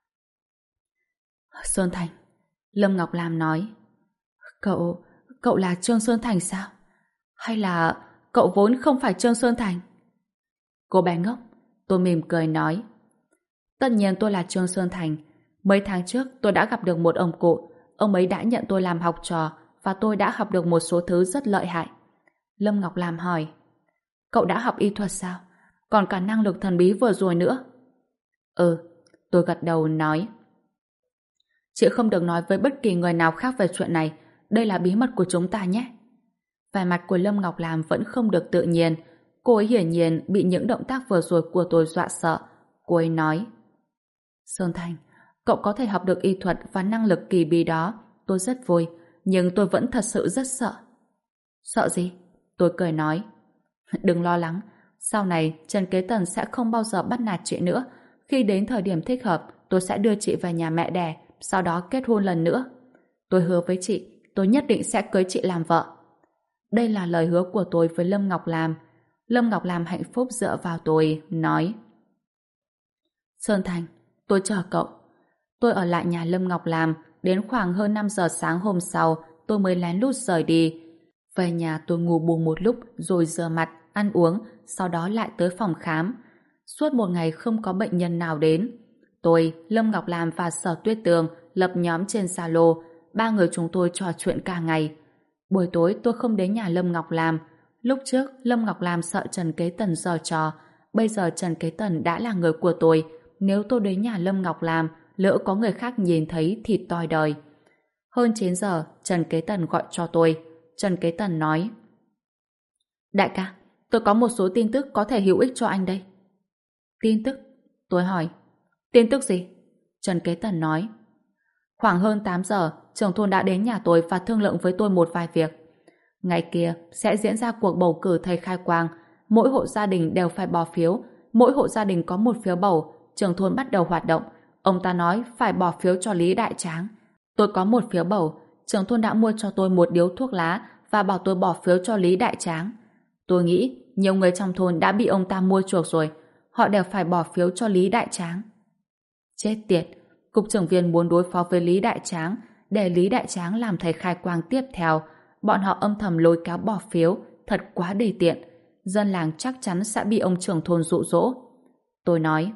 Sơn Thành, Lâm Ngọc Lam nói, Cậu là Trương Sơn Thành sao? Hay là cậu vốn không phải Trương Sơn Thành? Cô bé ngốc, tôi mỉm cười nói, tất nhiên tôi là Trương Sơn Thành. Mấy tháng trước tôi đã gặp được một ông cụ. Ông ấy đã nhận tôi làm học trò và tôi đã học được một số thứ rất lợi hại. Lâm Ngọc Lam hỏi, cậu đã học y thuật sao? Còn cả năng lực thần bí vừa rồi nữa. Ừ, tôi gật đầu nói, chị không được nói với bất kỳ người nào khác về chuyện này. Đây là bí mật của chúng ta nhé. Vẻ mặt của Lâm Ngọc Lam vẫn không được tự nhiên. Cô ấy hiển nhiên bị những động tác vừa rồi của tôi dọa sợ. Cô ấy nói, Sơn Thành, cậu có thể học được y thuật và năng lực kỳ bí đó. Tôi rất vui, nhưng tôi vẫn thật sự rất sợ. Sợ gì? Tôi cười nói, đừng lo lắng. Sau này Trần Kế Tần sẽ không bao giờ bắt nạt chị nữa. Khi đến thời điểm thích hợp, tôi sẽ đưa chị về nhà mẹ đẻ, sau đó kết hôn lần nữa. Tôi hứa với chị, tôi nhất định sẽ cưới chị làm vợ. Đây là lời hứa của tôi với Lâm Ngọc Lam. Lâm Ngọc Lam hạnh phúc dựa vào tôi, nói, Sơn Thành, tôi chờ cậu. Tôi ở lại nhà Lâm Ngọc Lam, đến khoảng hơn 5 giờ sáng hôm sau, tôi mới lén lút rời đi. Về nhà tôi ngủ bù một lúc, rồi rửa mặt, ăn uống, sau đó lại tới phòng khám. Suốt một ngày không có bệnh nhân nào đến. Tôi, Lâm Ngọc Lam và Sở Tuyết Tường lập nhóm trên Zalo, ba người chúng tôi trò chuyện cả ngày. Buổi tối tôi không đến nhà Lâm Ngọc Lam. Lúc trước, Lâm Ngọc Lam sợ Trần Kế Tần giở trò. Bây giờ Trần Kế Tần đã là người của tôi. Nếu tôi đến nhà Lâm Ngọc Lam, lỡ có người khác nhìn thấy thì toi đời. Hơn 9 giờ, Trần Kế Tần gọi cho tôi. Trần Kế Tần nói, đại ca, tôi có một số tin tức có thể hữu ích cho anh đây. Tin tức? Tôi hỏi. Tin tức gì? Trần Kế Tần nói, khoảng hơn 8 giờ, trưởng thôn đã đến nhà tôi và thương lượng với tôi một vài việc. Ngày kia sẽ diễn ra cuộc bầu cử thầy khai quang. Mỗi hộ gia đình đều phải bỏ phiếu. Mỗi hộ gia đình có một phiếu bầu. Trưởng thôn bắt đầu hoạt động. Ông ta nói phải bỏ phiếu cho Lý Đại Tráng. Tôi có một phiếu bầu. Trưởng thôn đã mua cho tôi một điếu thuốc lá và bảo tôi bỏ phiếu cho Lý Đại Tráng. Tôi nghĩ nhiều người trong thôn đã bị ông ta mua chuộc rồi. Họ đều phải bỏ phiếu cho Lý Đại Tráng. Chết tiệt! Cục trưởng viên muốn đối phó với Lý Đại Tráng để Lý Đại Tráng làm thầy khai quang tiếp theo. Bọn họ âm thầm lôi kéo bỏ phiếu, thật quá đề tiện. Dân làng chắc chắn sẽ bị ông trưởng thôn dụ dỗ. Tôi nói,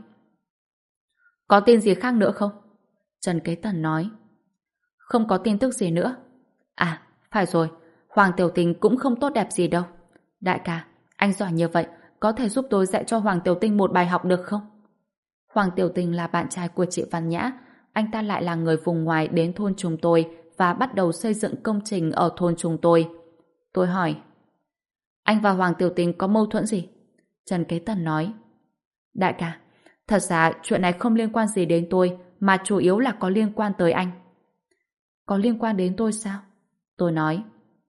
có tin gì khác nữa không? Trần Kế Tần nói, không có tin tức gì nữa. À, phải rồi, Hoàng Tiểu Tinh cũng không tốt đẹp gì đâu. Đại ca, anh giỏi như vậy, có thể giúp tôi dạy cho Hoàng Tiểu Tinh một bài học được không? Hoàng Tiểu Tình là bạn trai của chị Văn Nhã. Anh ta lại là người vùng ngoài đến thôn chúng tôi và bắt đầu xây dựng công trình ở thôn chúng tôi. Tôi hỏi, anh và Hoàng Tiểu Tình có mâu thuẫn gì? Trần Kế Tần nói, đại ca, thật ra chuyện này không liên quan gì đến tôi, mà chủ yếu là có liên quan tới anh. Có liên quan đến tôi sao? Tôi nói,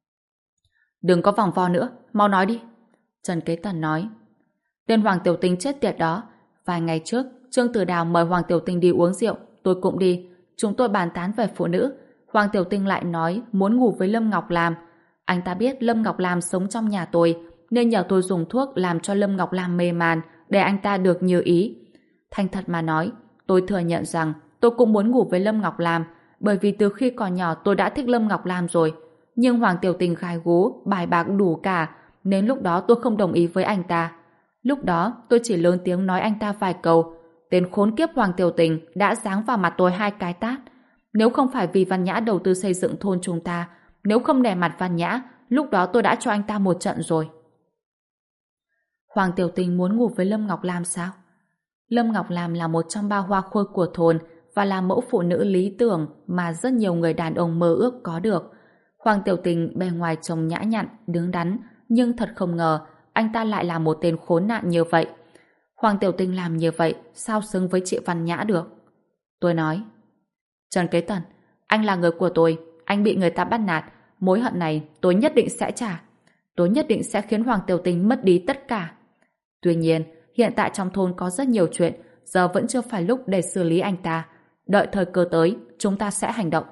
đừng có vòng vo nữa, mau nói đi. Trần Kế Tần nói, tên Hoàng Tiểu Tình chết tiệt đó. Vài ngày trước, Trương Tử Đào mời Hoàng Tiểu Tình đi uống rượu, tôi cũng đi. Chúng tôi bàn tán về phụ nữ. Hoàng Tiểu Tình lại nói muốn ngủ với Lâm Ngọc Lam. Anh ta biết Lâm Ngọc Lam sống trong nhà tôi, nên nhờ tôi dùng thuốc làm cho Lâm Ngọc Lam mê man để anh ta được như ý. Thành thật mà nói, tôi thừa nhận rằng tôi cũng muốn ngủ với Lâm Ngọc Lam, bởi vì từ khi còn nhỏ tôi đã thích Lâm Ngọc Lam rồi. Nhưng Hoàng Tiểu Tình gái gú, bài bạc đủ cả, nên lúc đó tôi không đồng ý với anh ta. Lúc đó tôi chỉ lớn tiếng nói anh ta vài câu. Tên khốn kiếp Hoàng Tiểu Tình đã giáng vào mặt tôi 2 cái tát. Nếu không phải vì Văn Nhã đầu tư xây dựng thôn chúng ta, nếu không nể mặt Văn Nhã, lúc đó tôi đã cho anh ta một trận rồi. Hoàng Tiểu Tình muốn ngủ với Lâm Ngọc Lam sao? Lâm Ngọc Lam là một trong 3 hoa khôi của thôn và là mẫu phụ nữ lý tưởng mà rất nhiều người đàn ông mơ ước có được. Hoàng Tiểu Tình bề ngoài trông nhã nhặn, đứng đắn, nhưng thật không ngờ anh ta lại là một tên khốn nạn như vậy. Hoàng Tiểu Tình làm như vậy sao xứng với chị Văn Nhã được? Tôi nói, Trần Kế Tần, anh là người của tôi, anh bị người ta bắt nạt, mối hận này tôi nhất định sẽ trả. Tôi nhất định sẽ khiến Hoàng Tiểu Tình mất đi tất cả. Tuy nhiên, hiện tại trong thôn có rất nhiều chuyện, giờ vẫn chưa phải lúc để xử lý anh ta. Đợi thời cơ tới, chúng ta sẽ hành động.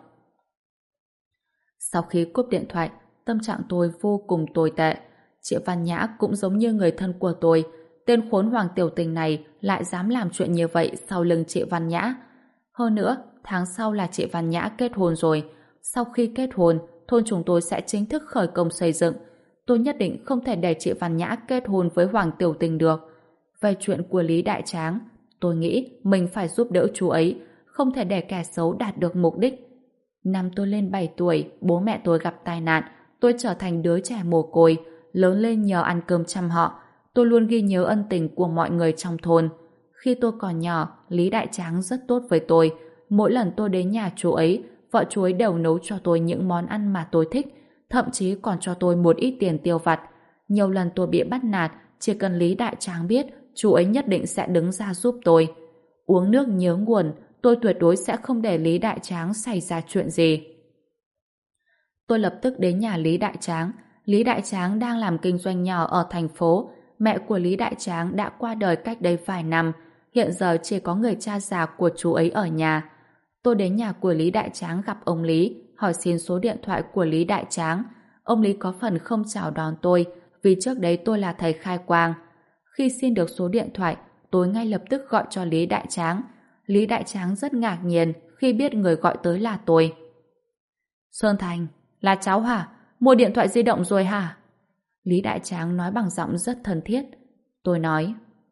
Sau khi cúp điện thoại, tâm trạng tôi vô cùng tồi tệ. Chị Văn Nhã cũng giống như người thân của tôi. Tên khốn Hoàng Tiểu Tình này lại dám làm chuyện như vậy sau lưng chị Văn Nhã. Hơn nữa, tháng sau là chị Văn Nhã kết hôn rồi. Sau khi kết hôn, thôn chúng tôi sẽ chính thức khởi công xây dựng. Tôi nhất định không thể để chị Văn Nhã kết hôn với Hoàng Tiểu Tình được. Về chuyện của Lý Đại Tráng, tôi nghĩ mình phải giúp đỡ chú ấy, không thể để kẻ xấu đạt được mục đích. Năm tôi lên 7 tuổi, bố mẹ tôi gặp tai nạn, tôi trở thành đứa trẻ mồ côi, lớn lên nhờ ăn cơm chăm họ. Tôi luôn ghi nhớ ân tình của mọi người trong thôn. Khi tôi còn nhỏ, Lý Đại Tráng rất tốt với tôi. Mỗi lần tôi đến nhà chú ấy, vợ chú ấy đều nấu cho tôi những món ăn mà tôi thích, thậm chí còn cho tôi một ít tiền tiêu vặt. Nhiều lần tôi bị bắt nạt, chỉ cần Lý Đại Tráng biết, chú ấy nhất định sẽ đứng ra giúp tôi. Uống nước nhớ nguồn, tôi tuyệt đối sẽ không để Lý Đại Tráng xảy ra chuyện gì. Tôi lập tức đến nhà Lý Đại Tráng. Lý Đại Tráng đang làm kinh doanh nhỏ ở thành phố. Mẹ của Lý Đại Tráng đã qua đời cách đây vài năm. Hiện giờ chỉ có người cha già của chú ấy ở nhà. Tôi đến nhà của Lý Đại Tráng gặp ông Lý, hỏi xin số điện thoại của Lý Đại Tráng. Ông Lý có phần không chào đón tôi, vì trước đấy tôi là thầy khai quang. Khi xin được số điện thoại, tôi ngay lập tức gọi cho Lý Đại Tráng. Lý Đại Tráng rất ngạc nhiên khi biết người gọi tới là tôi. Sơn Thành, là cháu hả? Mua điện thoại di động rồi hả? Lý Đại Tráng nói bằng giọng rất thân thiết. Tôi nói,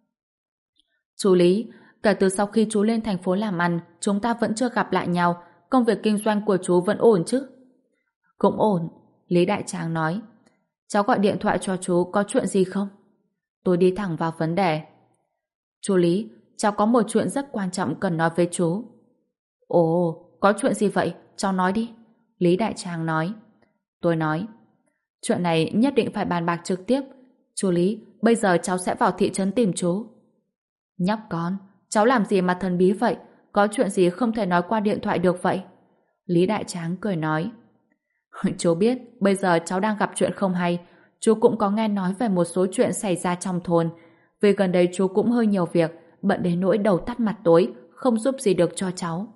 chú Lý, kể từ sau khi chú lên thành phố làm ăn, chúng ta vẫn chưa gặp lại nhau. Công việc kinh doanh của chú vẫn ổn chứ? Cũng ổn, Lý Đại Tráng nói. Cháu gọi điện thoại cho chú có chuyện gì không? Tôi đi thẳng vào vấn đề. Chú Lý, cháu có một chuyện rất quan trọng cần nói với chú. Ồ, có chuyện gì vậy? Cháu nói đi. Lý Đại Tráng nói. Tôi nói, chuyện này nhất định phải bàn bạc trực tiếp. Chú Lý, bây giờ cháu sẽ vào thị trấn tìm chú. Nhóc con, cháu làm gì mà thần bí vậy? Có chuyện gì không thể nói qua điện thoại được vậy? Lý Đại Tráng cười nói. Chú biết, bây giờ cháu đang gặp chuyện không hay. Chú cũng có nghe nói về một số chuyện xảy ra trong thôn. Vì gần đây chú cũng hơi nhiều việc, bận đến nỗi đầu tắt mặt tối, không giúp gì được cho cháu.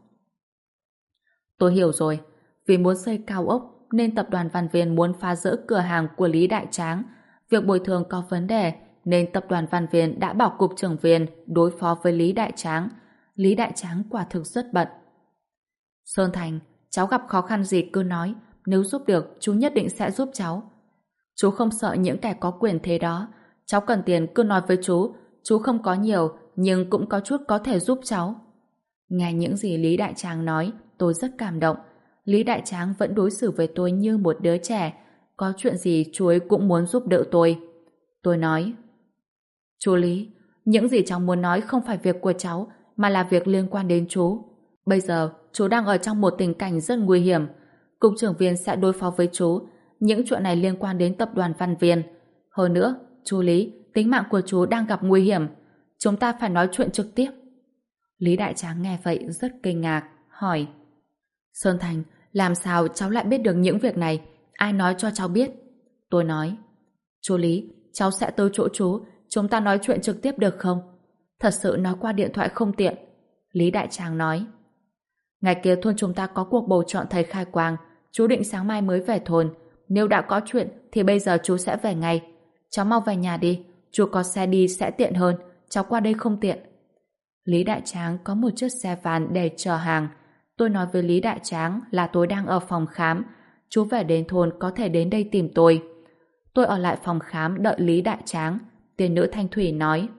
Tôi hiểu rồi. Vì muốn xây cao ốc, nên tập đoàn Văn Viên muốn phá rỡ cửa hàng của Lý Đại Tráng. Việc bồi thường có vấn đề, nên tập đoàn Văn Viên đã bảo cục trưởng Viên đối phó với Lý Đại Tráng. Lý Đại Tráng quả thực rất bận. Sơn Thành, cháu gặp khó khăn gì cứ nói, nếu giúp được, chú nhất định sẽ giúp cháu. Chú không sợ những kẻ có quyền thế đó. Cháu cần tiền cứ nói với chú không có nhiều, nhưng cũng có chút có thể giúp cháu. Nghe những gì Lý Đại Tráng nói, tôi rất cảm động. Lý Đại Tráng vẫn đối xử với tôi như một đứa trẻ. Có chuyện gì chú ấy cũng muốn giúp đỡ tôi. Tôi nói, chú Lý, những gì cháu muốn nói không phải việc của cháu. mà là việc liên quan đến chú. Bây giờ, chú đang ở trong một tình cảnh rất nguy hiểm. Cục trưởng Viên sẽ đối phó với chú. Những chuyện này liên quan đến tập đoàn Văn Viên. Hơn nữa, chú Lý, tính mạng của chú đang gặp nguy hiểm. Chúng ta phải nói chuyện trực tiếp. Lý Đại Tráng nghe vậy rất kinh ngạc, hỏi: Sơn Thành, làm sao cháu lại biết được những việc này? Ai nói cho cháu biết? Tôi nói: Chú Lý, cháu sẽ tới chỗ chú, chúng ta nói chuyện trực tiếp được không? Thật sự nói qua điện thoại không tiện. Lý Đại Tráng nói: Ngày kia thôn chúng ta có cuộc bầu chọn thầy khai quang, chú định sáng mai mới về thôn. Nếu đã có chuyện thì bây giờ chú sẽ về ngay. Cháu mau về nhà đi, chú có xe đi sẽ tiện hơn, cháu qua đây không tiện. Lý Đại Tráng có một chiếc xe van để chở hàng. Tôi nói với Lý Đại Tráng là tôi đang ở phòng khám. Chú về đến thôn có thể đến đây tìm tôi. Tôi ở lại phòng khám đợi Lý Đại Tráng. Tiền nữ Thanh Thủy nói: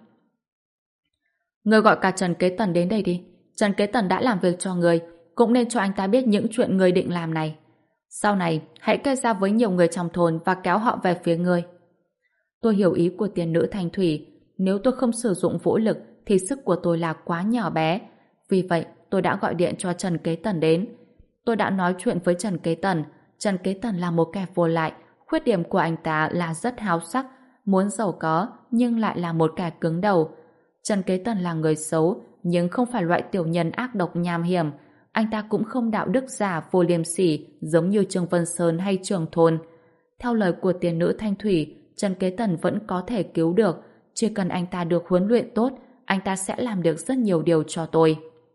Người gọi cả Trần Kế Tần đến đây đi. Trần Kế Tần đã làm việc cho người, cũng nên cho anh ta biết những chuyện người định làm này. Sau này, hãy kết giao với nhiều người trong thôn và kéo họ về phía người. Tôi hiểu ý của tiền nữ Thanh Thủy. Nếu tôi không sử dụng vũ lực thì sức của tôi là quá nhỏ bé. Vì vậy, tôi đã gọi điện cho Trần Kế Tần đến. Tôi đã nói chuyện với Trần Kế Tần. Trần Kế Tần là một kẻ vô lại. Khuyết điểm của anh ta là rất háo sắc, muốn giàu có nhưng lại là một kẻ cứng đầu. Trần Kế Tần là người xấu, nhưng không phải loại tiểu nhân ác độc nham hiểm. Anh ta cũng không đạo đức giả vô liêm sỉ giống như Trương Vân Sơn hay Trường Thôn. Theo lời của tiền nữ Thanh Thủy, Trần Kế Tần vẫn có thể cứu được. Chỉ cần anh ta được huấn luyện tốt, anh ta sẽ làm được rất nhiều điều cho tôi.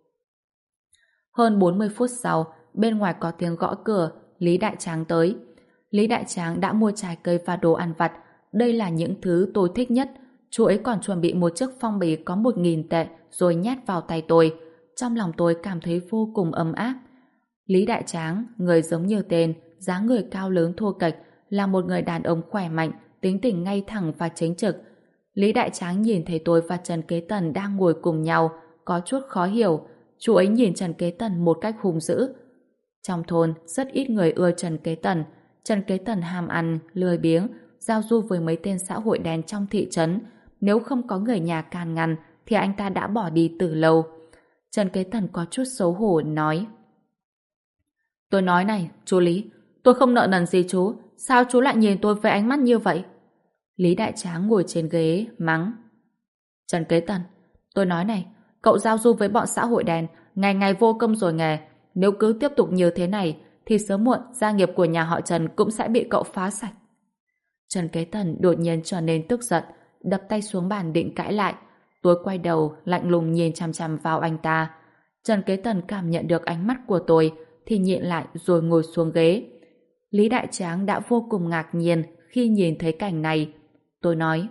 Hơn 40 phút sau, bên ngoài có tiếng gõ cửa, Lý Đại Tráng tới. Lý Đại Tráng đã mua trái cây và đồ ăn vặt. Đây là những thứ tôi thích nhất. Chú ấy còn chuẩn bị một chiếc phong bì có 1.000 tệ rồi nhét vào tay tôi. Trong lòng tôi cảm thấy vô cùng ấm áp. Lý Đại Tráng, người giống như tên, dáng người cao lớn thô kệch, là một người đàn ông khỏe mạnh, tính tình ngay thẳng và chính trực. Lý Đại Tráng nhìn thấy tôi và Trần Kế Tần đang ngồi cùng nhau, có chút khó hiểu. Chú ấy nhìn Trần Kế Tần một cách hung dữ. Trong thôn, rất ít người ưa Trần Kế Tần. Trần Kế Tần ham ăn, lười biếng, giao du với mấy tên xã hội đen trong thị trấn. Nếu không có người nhà can ngăn, thì anh ta đã bỏ đi từ lâu. Trần Kế Tần có chút xấu hổ nói: Tôi nói này, chú Lý, tôi không nợ nần gì chú, sao chú lại nhìn tôi với ánh mắt như vậy? Lý Đại Tráng ngồi trên ghế, mắng: Trần Kế Tần, tôi nói này, cậu giao du với bọn xã hội đen, ngày ngày vô công rồi nghề. Nếu cứ tiếp tục như thế này, thì sớm muộn gia nghiệp của nhà họ Trần cũng sẽ bị cậu phá sạch. Trần Kế Tần đột nhiên trở nên tức giận, đập tay xuống bàn định cãi lại. Tôi quay đầu, lạnh lùng nhìn chằm chằm vào anh ta. Trần Kế Tần cảm nhận được ánh mắt của tôi, thì nhịn lại rồi ngồi xuống ghế. Lý Đại Tráng đã vô cùng ngạc nhiên khi nhìn thấy cảnh này. Tôi nói: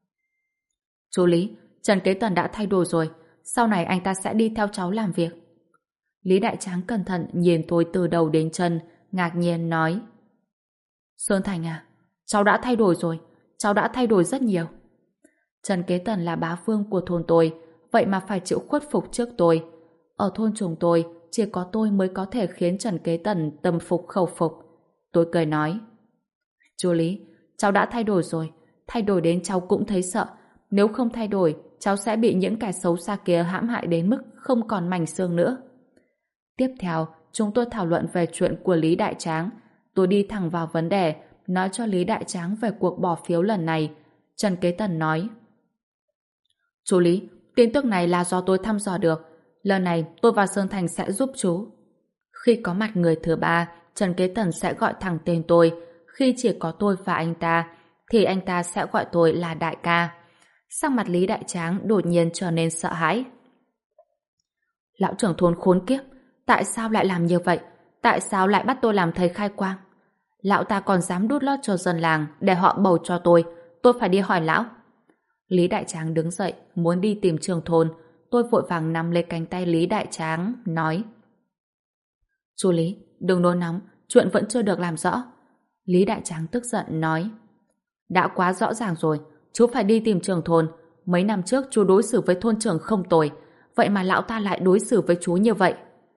Chú Lý, Trần Kế Tần đã thay đổi rồi, sau này anh ta sẽ đi theo cháu làm việc. Lý Đại Tráng cẩn thận nhìn tôi từ đầu đến chân, ngạc nhiên nói: Sơn Thành à, cháu đã thay đổi rồi, cháu đã thay đổi rất nhiều. Trần Kế Tần là bá vương của thôn tôi, vậy mà phải chịu khuất phục trước tôi. Ở thôn chúng tôi, chỉ có tôi mới có thể khiến Trần Kế Tần tâm phục khẩu phục. Tôi cười nói: Chú Lý, cháu đã thay đổi rồi, thay đổi đến cháu cũng thấy sợ. Nếu không thay đổi, cháu sẽ bị những kẻ xấu xa kia hãm hại đến mức không còn mảnh xương nữa. Tiếp theo, chúng tôi thảo luận về chuyện của Lý Đại Tráng. Tôi đi thẳng vào vấn đề, nói cho Lý Đại Tráng về cuộc bỏ phiếu lần này. Trần Kế Tần nói: Chú Lý, tin tức này là do tôi thăm dò được. Lần này tôi và Sơn Thành sẽ giúp chú. Khi có mặt người thứ ba, Trần Kế Tần sẽ gọi thẳng tên tôi. Khi chỉ có tôi và anh ta, thì anh ta sẽ gọi tôi là đại ca. Sắc mặt Lý Đại Tráng đột nhiên trở nên sợ hãi. Lão trưởng thôn khốn kiếp, tại sao lại làm như vậy? Tại sao lại bắt tôi làm thầy khai quang? Lão ta còn dám đút lót cho dân làng để họ bầu cho tôi phải đi hỏi lão. Lý Đại Tráng đứng dậy, muốn đi tìm trưởng thôn. Tôi vội vàng nắm lấy cánh tay Lý Đại Tráng, nói: Chú Lý, đừng nôn nóng, chuyện vẫn chưa được làm rõ. Lý Đại Tráng tức giận nói: Đã quá rõ ràng rồi, chú phải đi tìm trưởng thôn. Mấy năm trước chú đối xử với thôn trưởng không tồi, vậy mà lão ta lại đối xử với chú như vậy.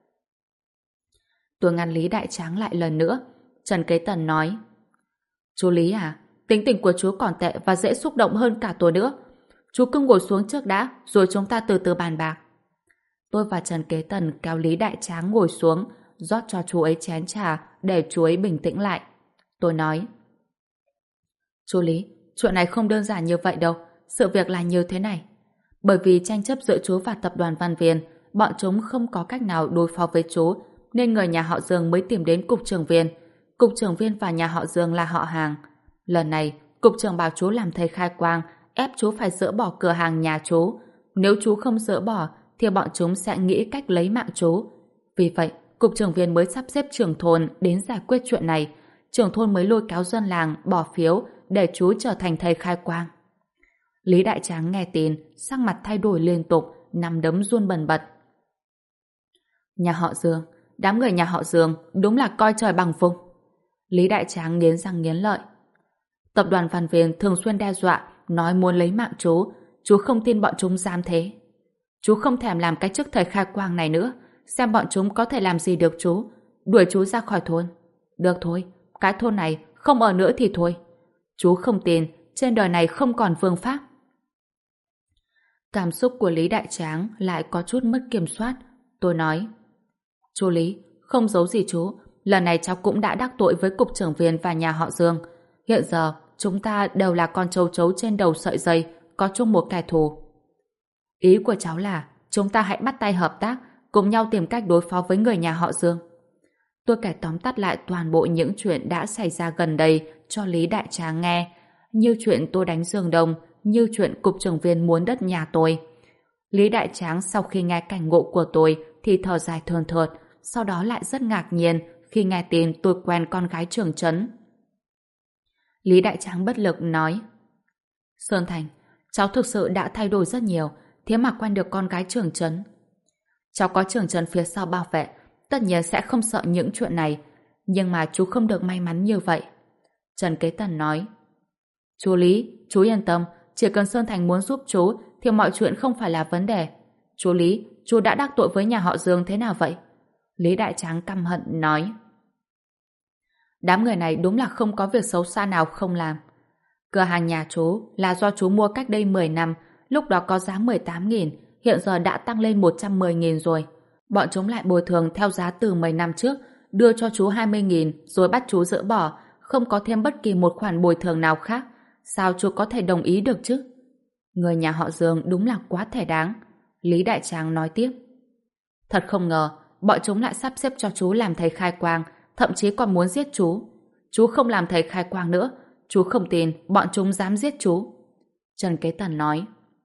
Tôi ngăn Lý Đại Tráng lại lần nữa. Trần Kế Tần nói: Chú Lý à, tính tình của chú còn tệ và dễ xúc động hơn cả tôi nữa. Chú cứ ngồi xuống trước đã, rồi chúng ta từ từ bàn bạc. Tôi và Trần Kế Tần kéo Lý Đại Tráng ngồi xuống, rót cho chú ấy chén trà để chú ấy bình tĩnh lại. Tôi nói: Chú Lý, chuyện này không đơn giản như vậy đâu. Sự việc là như thế này. Bởi vì tranh chấp giữa chú và tập đoàn Văn Viên, bọn chúng không có cách nào đối phó với chú, nên người nhà họ Dương mới tìm đến cục trưởng Viên. Cục trưởng Viên và nhà họ Dương là họ hàng. Lần này, cục trưởng bảo chú làm thầy khai quang, ép chú phải dỡ bỏ cửa hàng nhà chú. Nếu chú không dỡ bỏ, thì bọn chúng sẽ nghĩ cách lấy mạng chú. Vì vậy, cục trưởng Viên mới sắp xếp trưởng thôn đến giải quyết chuyện này. Trưởng thôn mới lôi kéo dân làng bỏ phiếu để chú trở thành thầy khai quang. Lý Đại Tráng nghe tin, sắc mặt thay đổi liên tục, nắm đấm run bần bật. Nhà họ Dương, đám người nhà họ Dương đúng là coi trời bằng vung. Lý Đại Tráng nghiến răng nghiến lợi. Tập đoàn Văn Viên thường xuyên đe dọa, nói muốn lấy mạng chú không tin bọn chúng dám thế. Chú không thèm làm cái chức thầy khai quang này nữa, xem bọn chúng có thể làm gì được chú, đuổi chú ra khỏi thôn. Được thôi, cái thôn này không ở nữa thì thôi. Chú không tin, trên đời này không còn vương pháp. Cảm xúc của Lý Đại Tráng lại có chút mất kiểm soát. Tôi nói: Chú Lý, không giấu gì chú, lần này cháu cũng đã đắc tội với cục trưởng Viên và nhà họ Dương. Hiện giờ, chúng ta đều là con trâu trấu trên đầu sợi dây, có chung một kẻ thù. Ý của cháu là chúng ta hãy bắt tay hợp tác, cùng nhau tìm cách đối phó với người nhà họ Dương. Tôi kể tóm tắt lại toàn bộ những chuyện đã xảy ra gần đây cho Lý Đại Tráng nghe, như chuyện tôi đánh Dương Đông, như chuyện cục trưởng Viên muốn đất nhà tôi. Lý Đại Tráng sau khi nghe cảnh ngộ của tôi thì thở dài thườn thượt, sau đó lại rất ngạc nhiên khi nghe tin tôi quen con gái trưởng trấn. Lý Đại Tráng bất lực nói: Sơn Thành, cháu thực sự đã thay đổi rất nhiều, thế mà quen được con gái trưởng trấn. Cháu có trưởng trấn phía sau bảo vệ, tất nhiên sẽ không sợ những chuyện này, nhưng mà chú không được may mắn như vậy. Trần Kế Tần nói: Chú Lý, chú yên tâm, chỉ cần Sơn Thành muốn giúp chú thì mọi chuyện không phải là vấn đề. Chú Lý, chú đã đắc tội với nhà họ Dương thế nào vậy? Lý Đại Tráng căm hận nói: Đám người này đúng là không có việc xấu xa nào không làm. Cửa hàng nhà chú là do chú mua cách đây 10 năm, lúc đó có giá 18.000, hiện giờ đã tăng lên 110.000 rồi. Bọn chúng lại bồi thường theo giá từ 10 năm trước, đưa cho chú 20.000 rồi bắt chú dỡ bỏ, không có thêm bất kỳ một khoản bồi thường nào khác. Sao chú có thể đồng ý được chứ? Người nhà họ Dương đúng là quá thẻ đáng. Lý Đại Tráng nói tiếp: Thật không ngờ, bọn chúng lại sắp xếp cho chú làm thầy khai quang, thậm chí còn muốn giết chú. Chú không làm thầy khai quang nữa, chú không tin bọn chúng dám giết chú. Trần Kế Tần nói: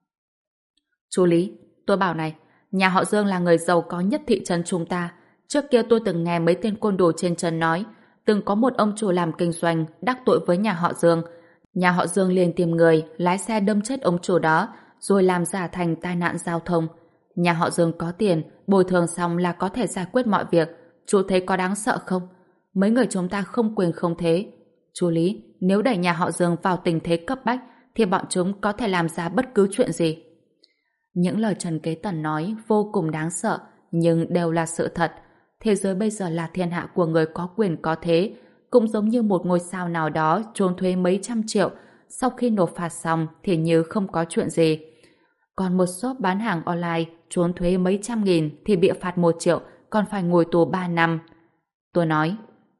Chú Lý, tôi bảo này, nhà họ Dương là người giàu có nhất thị trấn chúng ta. Trước kia tôi từng nghe mấy tên côn đồ trên trấn nói, từng có một ông chủ làm kinh doanh đắc tội với nhà họ Dương. Nhà họ Dương liền tìm người lái xe đâm chết ông chủ đó, rồi làm giả thành tai nạn giao thông. Nhà họ Dương có tiền, bồi thường xong là có thể giải quyết mọi việc. Chú thấy có đáng sợ không? Mấy người chúng ta không quyền không thế. Chú Lý, nếu đẩy nhà họ Dương vào tình thế cấp bách, thì bọn chúng có thể làm ra bất cứ chuyện gì. Những lời Trần Kế Tần nói vô cùng đáng sợ, nhưng đều là sự thật. Thế giới bây giờ là thiên hạ của người có quyền có thế, cũng giống như một ngôi sao nào đó trốn thuế mấy trăm triệu, sau khi nộp phạt xong thì như không có chuyện gì. Còn một shop bán hàng online trốn thuế mấy trăm nghìn thì bị phạt 1 triệu, còn phải ngồi tù 3 năm. Tôi nói: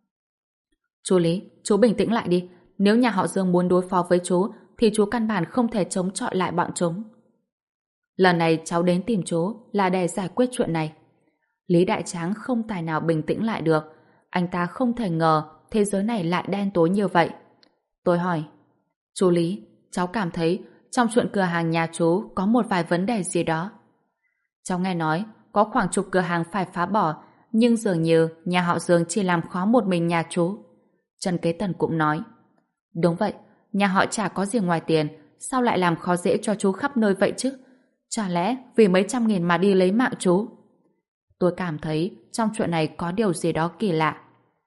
Chú Lý, chú bình tĩnh lại đi. Nếu nhà họ Dương muốn đối phó với chú thì chú căn bản không thể chống chọi lại bọn chúng. Lần này cháu đến tìm chú là để giải quyết chuyện này. Lý Đại Tráng không tài nào bình tĩnh lại được. Anh ta không thể ngờ thế giới này lại đen tối như vậy. Tôi hỏi: Chú Lý, cháu cảm thấy trong chuyện cửa hàng nhà chú có một vài vấn đề gì đó. Cháu nghe nói có khoảng chục cửa hàng phải phá bỏ, nhưng dường như nhà họ Dương chỉ làm khó một mình nhà chú. Trần Kế Tần cũng nói: Đúng vậy, nhà họ chả có gì ngoài tiền, sao lại làm khó dễ cho chú khắp nơi vậy chứ? Chả lẽ vì mấy trăm nghìn mà đi lấy mạng chú? Tôi cảm thấy trong chuyện này có điều gì đó kỳ lạ.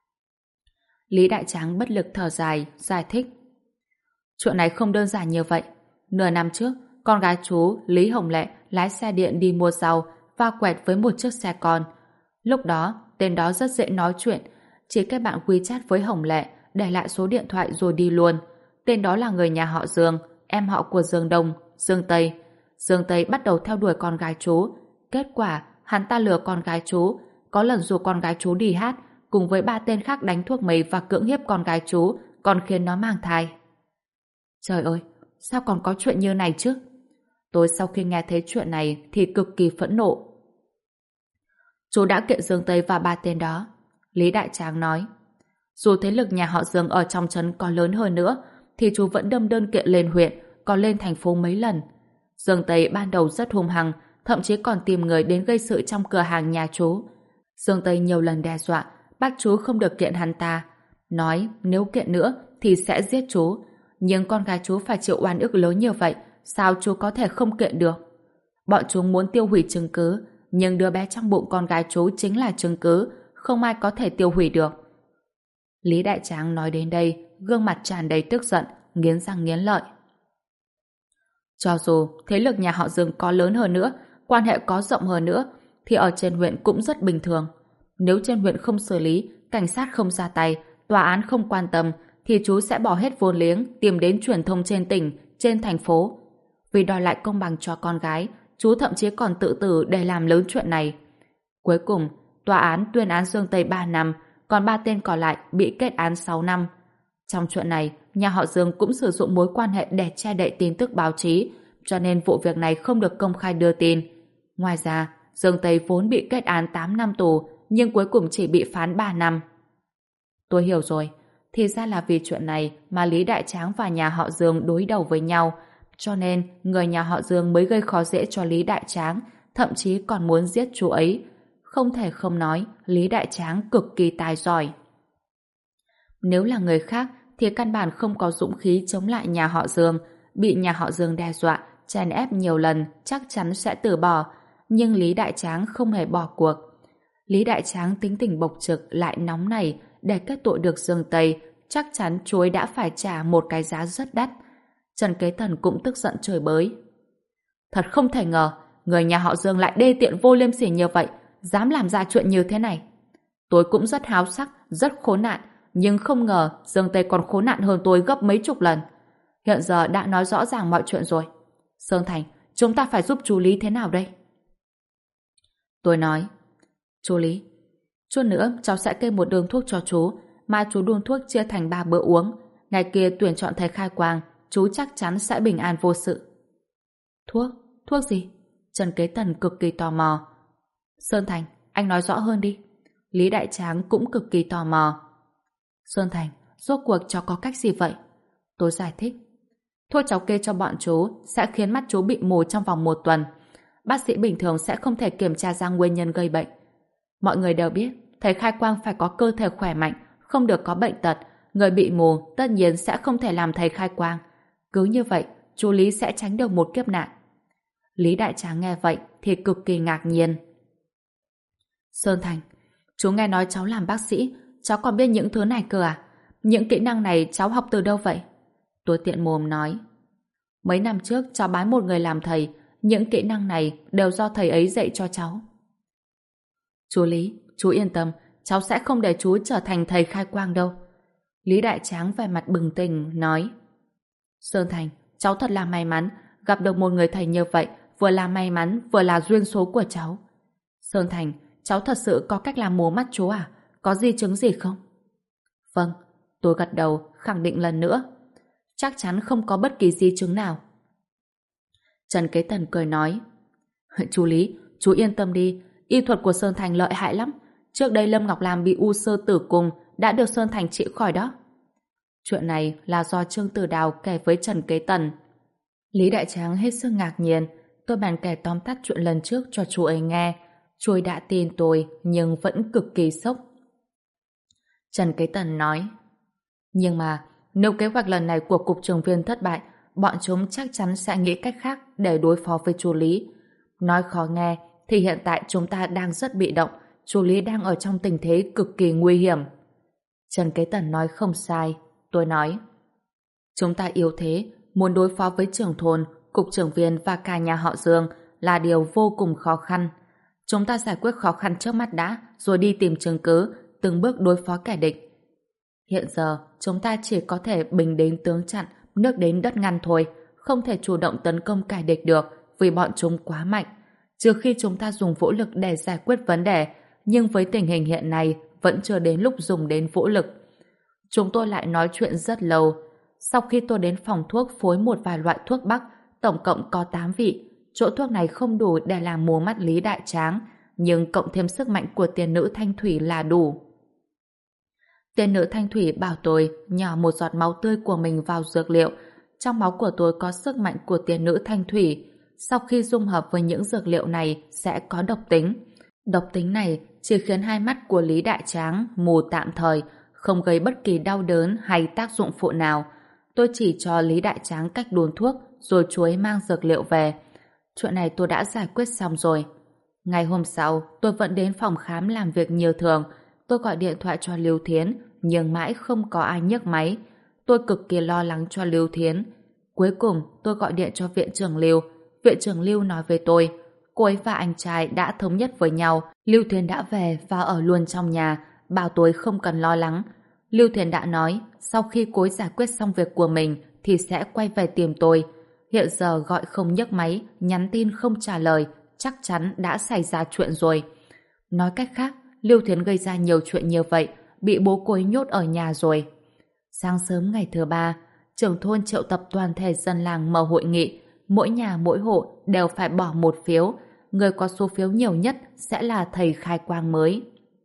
Lý Đại Tráng bất lực thở dài, giải thích: Chuyện này không đơn giản như vậy. Nửa năm trước, con gái chú Lý Hồng Lệ lái xe điện đi mua rau, va quẹt với một chiếc xe con. Lúc đó, tên đó rất dễ nói chuyện, chỉ kết bạn WeChat với Hồng Lệ, để lại số điện thoại rồi đi luôn. Tên đó là người nhà họ Dương, em họ của Dương Đông, Dương Tây. Dương Tây bắt đầu theo đuổi con gái chú. Kết quả, hắn ta lừa con gái chú, có lần rủ con gái chú đi hát, cùng với 3 tên khác đánh thuốc mê và cưỡng hiếp con gái chú, còn khiến nó mang thai. Trời ơi, sao còn có chuyện như này chứ? Tôi sau khi nghe thấy chuyện này thì cực kỳ phẫn nộ. Chú đã kiện Dương Tây và 3 tên đó. Lý Đại Tráng nói. Dù thế lực nhà họ Dương ở trong trấn có lớn hơn nữa, thì chú vẫn đâm đơn kiện lên huyện, còn lên thành phố mấy lần. Dương Tây ban đầu rất hung hăng, thậm chí còn tìm người đến gây sự trong cửa hàng nhà chú. Dương Tây nhiều lần đe dọa, bắt chú không được kiện hắn ta. Nói nếu kiện nữa thì sẽ giết chú. Nhưng con gái chú phải chịu oan ức lớn như vậy, sao chú có thể không kiện được? Bọn chúng muốn tiêu hủy chứng cứ, nhưng đứa bé trong bụng con gái chú chính là chứng cứ, không ai có thể tiêu hủy được. Lý Đại Tráng nói đến đây, gương mặt tràn đầy tức giận, nghiến răng nghiến lợi. Cho dù thế lực nhà họ Dương có lớn hơn nữa, quan hệ có rộng hơn nữa, thì ở trên huyện cũng rất bình thường. Nếu trên huyện không xử lý, cảnh sát không ra tay, tòa án không quan tâm, thì chú sẽ bỏ hết vốn liếng tìm đến truyền thông trên tỉnh, trên thành phố. Vì đòi lại công bằng cho con gái, chú thậm chí còn tự tử để làm lớn chuyện này. Cuối cùng, tòa án tuyên án Dương Tây 3 năm, còn 3 tên còn lại bị kết án 6 năm. Trong chuyện này, nhà họ Dương cũng sử dụng mối quan hệ để che đậy tin tức báo chí, cho nên vụ việc này không được công khai đưa tin. Ngoài ra, Dương Tây vốn bị kết án 8 năm tù, nhưng cuối cùng chỉ bị phán 3 năm. Tôi hiểu rồi, thì ra là vì chuyện này mà Lý Đại Tráng và nhà họ Dương đối đầu với nhau, cho nên người nhà họ Dương mới gây khó dễ cho Lý Đại Tráng, thậm chí còn muốn giết chú ấy. Không thể không nói, Lý Đại Tráng cực kỳ tài giỏi. Nếu là người khác thì căn bản không có dũng khí chống lại nhà họ Dương, bị nhà họ Dương đe dọa, chèn ép nhiều lần chắc chắn sẽ từ bỏ, nhưng Lý Đại Tráng không hề bỏ cuộc. Lý Đại Tráng tính tình bộc trực lại nóng này, để kết tội được Dương Tây, chắc chắn chú ấy đã phải trả một cái giá rất đắt. Trần Kế Tần cũng tức giận chửi bới. Thật không thể ngờ, người nhà họ Dương lại đê tiện vô liêm sỉ như vậy, dám làm ra chuyện như thế này. Tôi cũng rất háo sắc, rất khốn nạn, nhưng không ngờ Dương Tây còn khốn nạn hơn tôi gấp mấy chục lần. Hiện giờ đã nói rõ ràng mọi chuyện rồi. Sơn Thành, chúng ta phải giúp chú Lý thế nào đây? Tôi nói, chú Lý, chút nữa cháu sẽ kê một đơn thuốc cho chú, mà chú đun thuốc chia thành 3 bữa uống. Ngày kia tuyển chọn thầy khai quang, chú chắc chắn sẽ bình an vô sự. Thuốc? Thuốc gì? Trần Kế Tần cực kỳ tò mò. Sơn Thành, anh nói rõ hơn đi. Lý Đại Tráng cũng cực kỳ tò mò. Sơn Thành, rốt cuộc cháu có cách gì vậy? Tôi giải thích. Thuốc cháu kê cho bọn chú sẽ khiến mắt chú bị mù trong vòng 1 tuần. Bác sĩ bình thường sẽ không thể kiểm tra ra nguyên nhân gây bệnh. Mọi người đều biết, thầy khai quang phải có cơ thể khỏe mạnh, không được có bệnh tật. Người bị mù tất nhiên sẽ không thể làm thầy khai quang. Cứ như vậy, chú Lý sẽ tránh được một kiếp nạn. Lý Đại Tráng nghe vậy thì cực kỳ ngạc nhiên. Sơn Thành, chú nghe nói cháu làm bác sĩ, cháu còn biết những thứ này cơ à? Những kỹ năng này cháu học từ đâu vậy? Tôi tiện mồm nói. Mấy năm trước cháu bán một người làm thầy, những kỹ năng này đều do thầy ấy dạy cho cháu. Chú Lý, chú yên tâm, cháu sẽ không để chú trở thành thầy khai quang đâu. Lý Đại Tráng vẻ mặt bừng tỉnh nói. Sơn Thành, cháu thật là may mắn, gặp được một người thầy như vậy, vừa là may mắn, vừa là duyên số của cháu. Sơn Thành, cháu thật sự có cách làm mù mắt chú à? Có di chứng gì không? Vâng, tôi gật đầu, khẳng định lần nữa. Chắc chắn không có bất kỳ di chứng nào. Trần Kế Tần cười nói. Chú Lý, chú yên tâm đi, y thuật của Sơn Thành lợi hại lắm. Trước đây Lâm Ngọc Lam bị u xơ tử cung đã được Sơn Thành trị khỏi đó. Chuyện này là do Trương Tử Đào kể với Trần Kế Tần. Lý Đại Tráng hết sức ngạc nhiên. Tôi bèn kể tóm tắt chuyện lần trước cho chú ấy nghe. Chú ấy đã tin tôi nhưng vẫn cực kỳ sốc. Trần Kế Tần nói. Nhưng mà nếu kế hoạch lần này của cục trưởng Viên thất bại, bọn chúng chắc chắn sẽ nghĩ cách khác để đối phó với chú Lý. Nói khó nghe thì hiện tại chúng ta đang rất bị động. Chú Lý đang ở trong tình thế cực kỳ nguy hiểm. Trần Kế Tần nói không sai. Tôi nói, chúng ta yếu thế, muốn đối phó với trưởng thôn, cục trưởng Viên và cả nhà họ Dương là điều vô cùng khó khăn. Chúng ta giải quyết khó khăn trước mắt đã, rồi đi tìm chứng cứ, từng bước đối phó kẻ địch. Hiện giờ, chúng ta chỉ có thể bình đến tướng chặn, nước đến đất ngăn thôi, không thể chủ động tấn công kẻ địch được vì bọn chúng quá mạnh. trừ khi chúng ta dùng vũ lực để giải quyết vấn đề, nhưng với tình hình hiện nay vẫn chưa đến lúc dùng đến vũ lực. Chúng tôi lại nói chuyện rất lâu. Sau khi tôi đến phòng thuốc phối một vài loại thuốc bắc, tổng cộng có 8 vị. Chỗ thuốc này không đủ để làm mù mắt Lý Đại Tráng, nhưng cộng thêm sức mạnh của tiên nữ Thanh Thủy là đủ. Tiên nữ Thanh Thủy bảo tôi nhỏ một giọt máu tươi của mình vào dược liệu. Trong máu của tôi có sức mạnh của tiên nữ Thanh Thủy. Sau khi dung hợp với những dược liệu này sẽ có độc tính. Độc tính này chỉ khiến hai mắt của Lý Đại Tráng mù tạm thời, không gây bất kỳ đau đớn hay tác dụng phụ nào. Tôi chỉ cho Lý Đại Tráng cách đun thuốc rồi chú ấy mang dược liệu về. Chuyện này tôi đã giải quyết xong rồi. Ngày hôm sau, tôi vẫn đến phòng khám làm việc như thường. Tôi gọi điện thoại cho Lưu Thiến, nhưng mãi không có ai nhấc máy. Tôi cực kỳ lo lắng cho Lưu Thiến. Cuối cùng, tôi gọi điện cho viện trưởng Lưu. Viện trưởng Lưu nói với tôi, cô ấy và anh trai đã thống nhất với nhau. Lưu Thiến đã về và ở luôn trong nhà, bảo tôi không cần lo lắng. Lưu Thiến đã nói, sau khi cô ấy giải quyết xong việc của mình, thì sẽ quay về tìm tôi. Hiện giờ gọi không nhấc máy, nhắn tin không trả lời, chắc chắn đã xảy ra chuyện rồi. Nói cách khác, Lưu Thiến gây ra nhiều chuyện như vậy, bị bố cô ấy nhốt ở nhà rồi. Sáng sớm ngày thứ 3, trưởng thôn triệu tập toàn thể dân làng mở hội nghị. Mỗi nhà mỗi hộ đều phải bỏ một phiếu. Người có số phiếu nhiều nhất sẽ là thầy khai quang mới.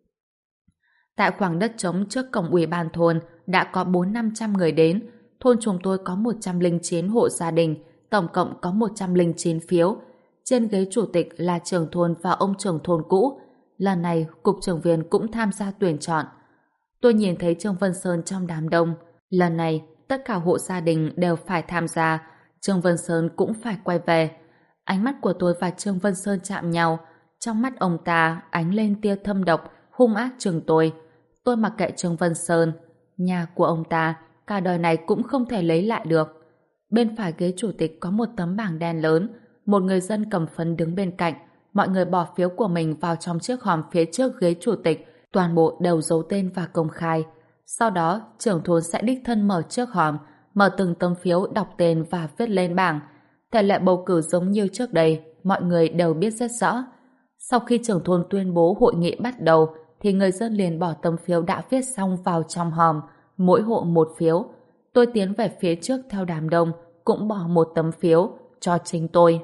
Tại khoảng đất trống trước cổng ủy ban thôn đã có 400-500 người đến. Thôn chúng tôi có 109 hộ gia đình, tổng cộng có 109 phiếu. Trên ghế chủ tịch là trưởng thôn và ông trưởng thôn cũ. Lần này, cục trưởng viên cũng tham gia tuyển chọn. Tôi nhìn thấy Trương Vân Sơn trong đám đông. Lần này, tất cả hộ gia đình đều phải tham gia. Trương Vân Sơn cũng phải quay về. Ánh mắt của tôi và Trương Vân Sơn chạm nhau. Trong mắt ông ta ánh lên tia thâm độc, hung ác chừng tôi. Tôi mặc kệ Trương Vân Sơn. Nhà của ông ta, cả đời này cũng không thể lấy lại được. Bên phải ghế chủ tịch có một tấm bảng đen lớn. Một người dân cầm phấn đứng bên cạnh. Mọi người bỏ phiếu của mình vào trong chiếc hòm phía trước ghế chủ tịch. Toàn bộ đều giấu tên và công khai. Sau đó, trưởng thôn sẽ đích thân mở chiếc hòm, mở từng tấm phiếu, đọc tên và viết lên bảng. Thể lệ bầu cử giống như trước đây, mọi người đều biết rất rõ. Sau khi trưởng thôn tuyên bố hội nghị bắt đầu, thì người dân liền bỏ tấm phiếu đã viết xong vào trong hòm, mỗi hộ một phiếu. Tôi tiến về phía trước theo đám đông, cũng bỏ một tấm phiếu cho chính tôi.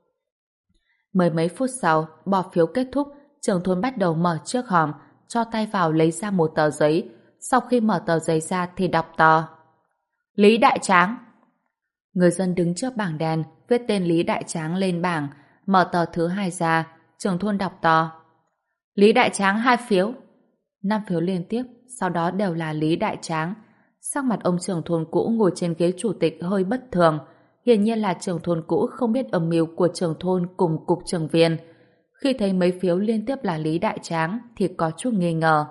Mười mấy phút sau, bỏ phiếu kết thúc, trưởng thôn bắt đầu mở chiếc hòm, cho tay vào lấy ra một tờ giấy. Sau khi mở tờ giấy ra thì đọc to: Lý Đại Tráng. Người dân đứng trước bảng đen viết tên Lý Đại Tráng lên bảng. Mở tờ thứ hai ra, trưởng thôn đọc to: Lý Đại Tráng 2 phiếu. 5 phiếu liên tiếp, sau đó đều là Lý Đại Tráng. Sắc mặt ông trưởng thôn cũ ngồi trên ghế chủ tịch hơi bất thường. Hiển nhiên là trưởng thôn cũ không biết âm mưu của trưởng thôn cùng cục trưởng viên. Khi thấy mấy phiếu liên tiếp là Lý Đại Tráng thì có chút nghi ngờ.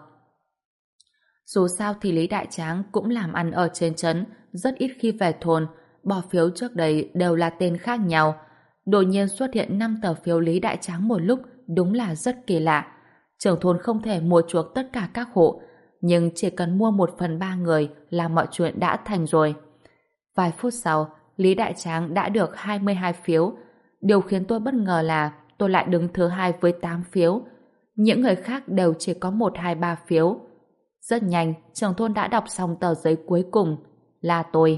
Dù sao thì Lý Đại Tráng cũng làm ăn ở trên trấn, rất ít khi về thôn. Bỏ phiếu trước đây đều là tên khác nhau. Đột nhiên xuất hiện 5 tờ phiếu Lý Đại Tráng một lúc, đúng là rất kỳ lạ. Trưởng thôn không thể mua chuộc tất cả các hộ, nhưng chỉ cần mua 1/3 người là mọi chuyện đã thành rồi. Vài phút sau, Lý Đại Tráng đã được 22 phiếu. Điều khiến tôi bất ngờ là tôi lại đứng thứ hai với 8 phiếu. Những người khác đều chỉ có 1, 2, 3 phiếu. Rất nhanh, trưởng thôn đã đọc xong tờ giấy cuối cùng, là tôi.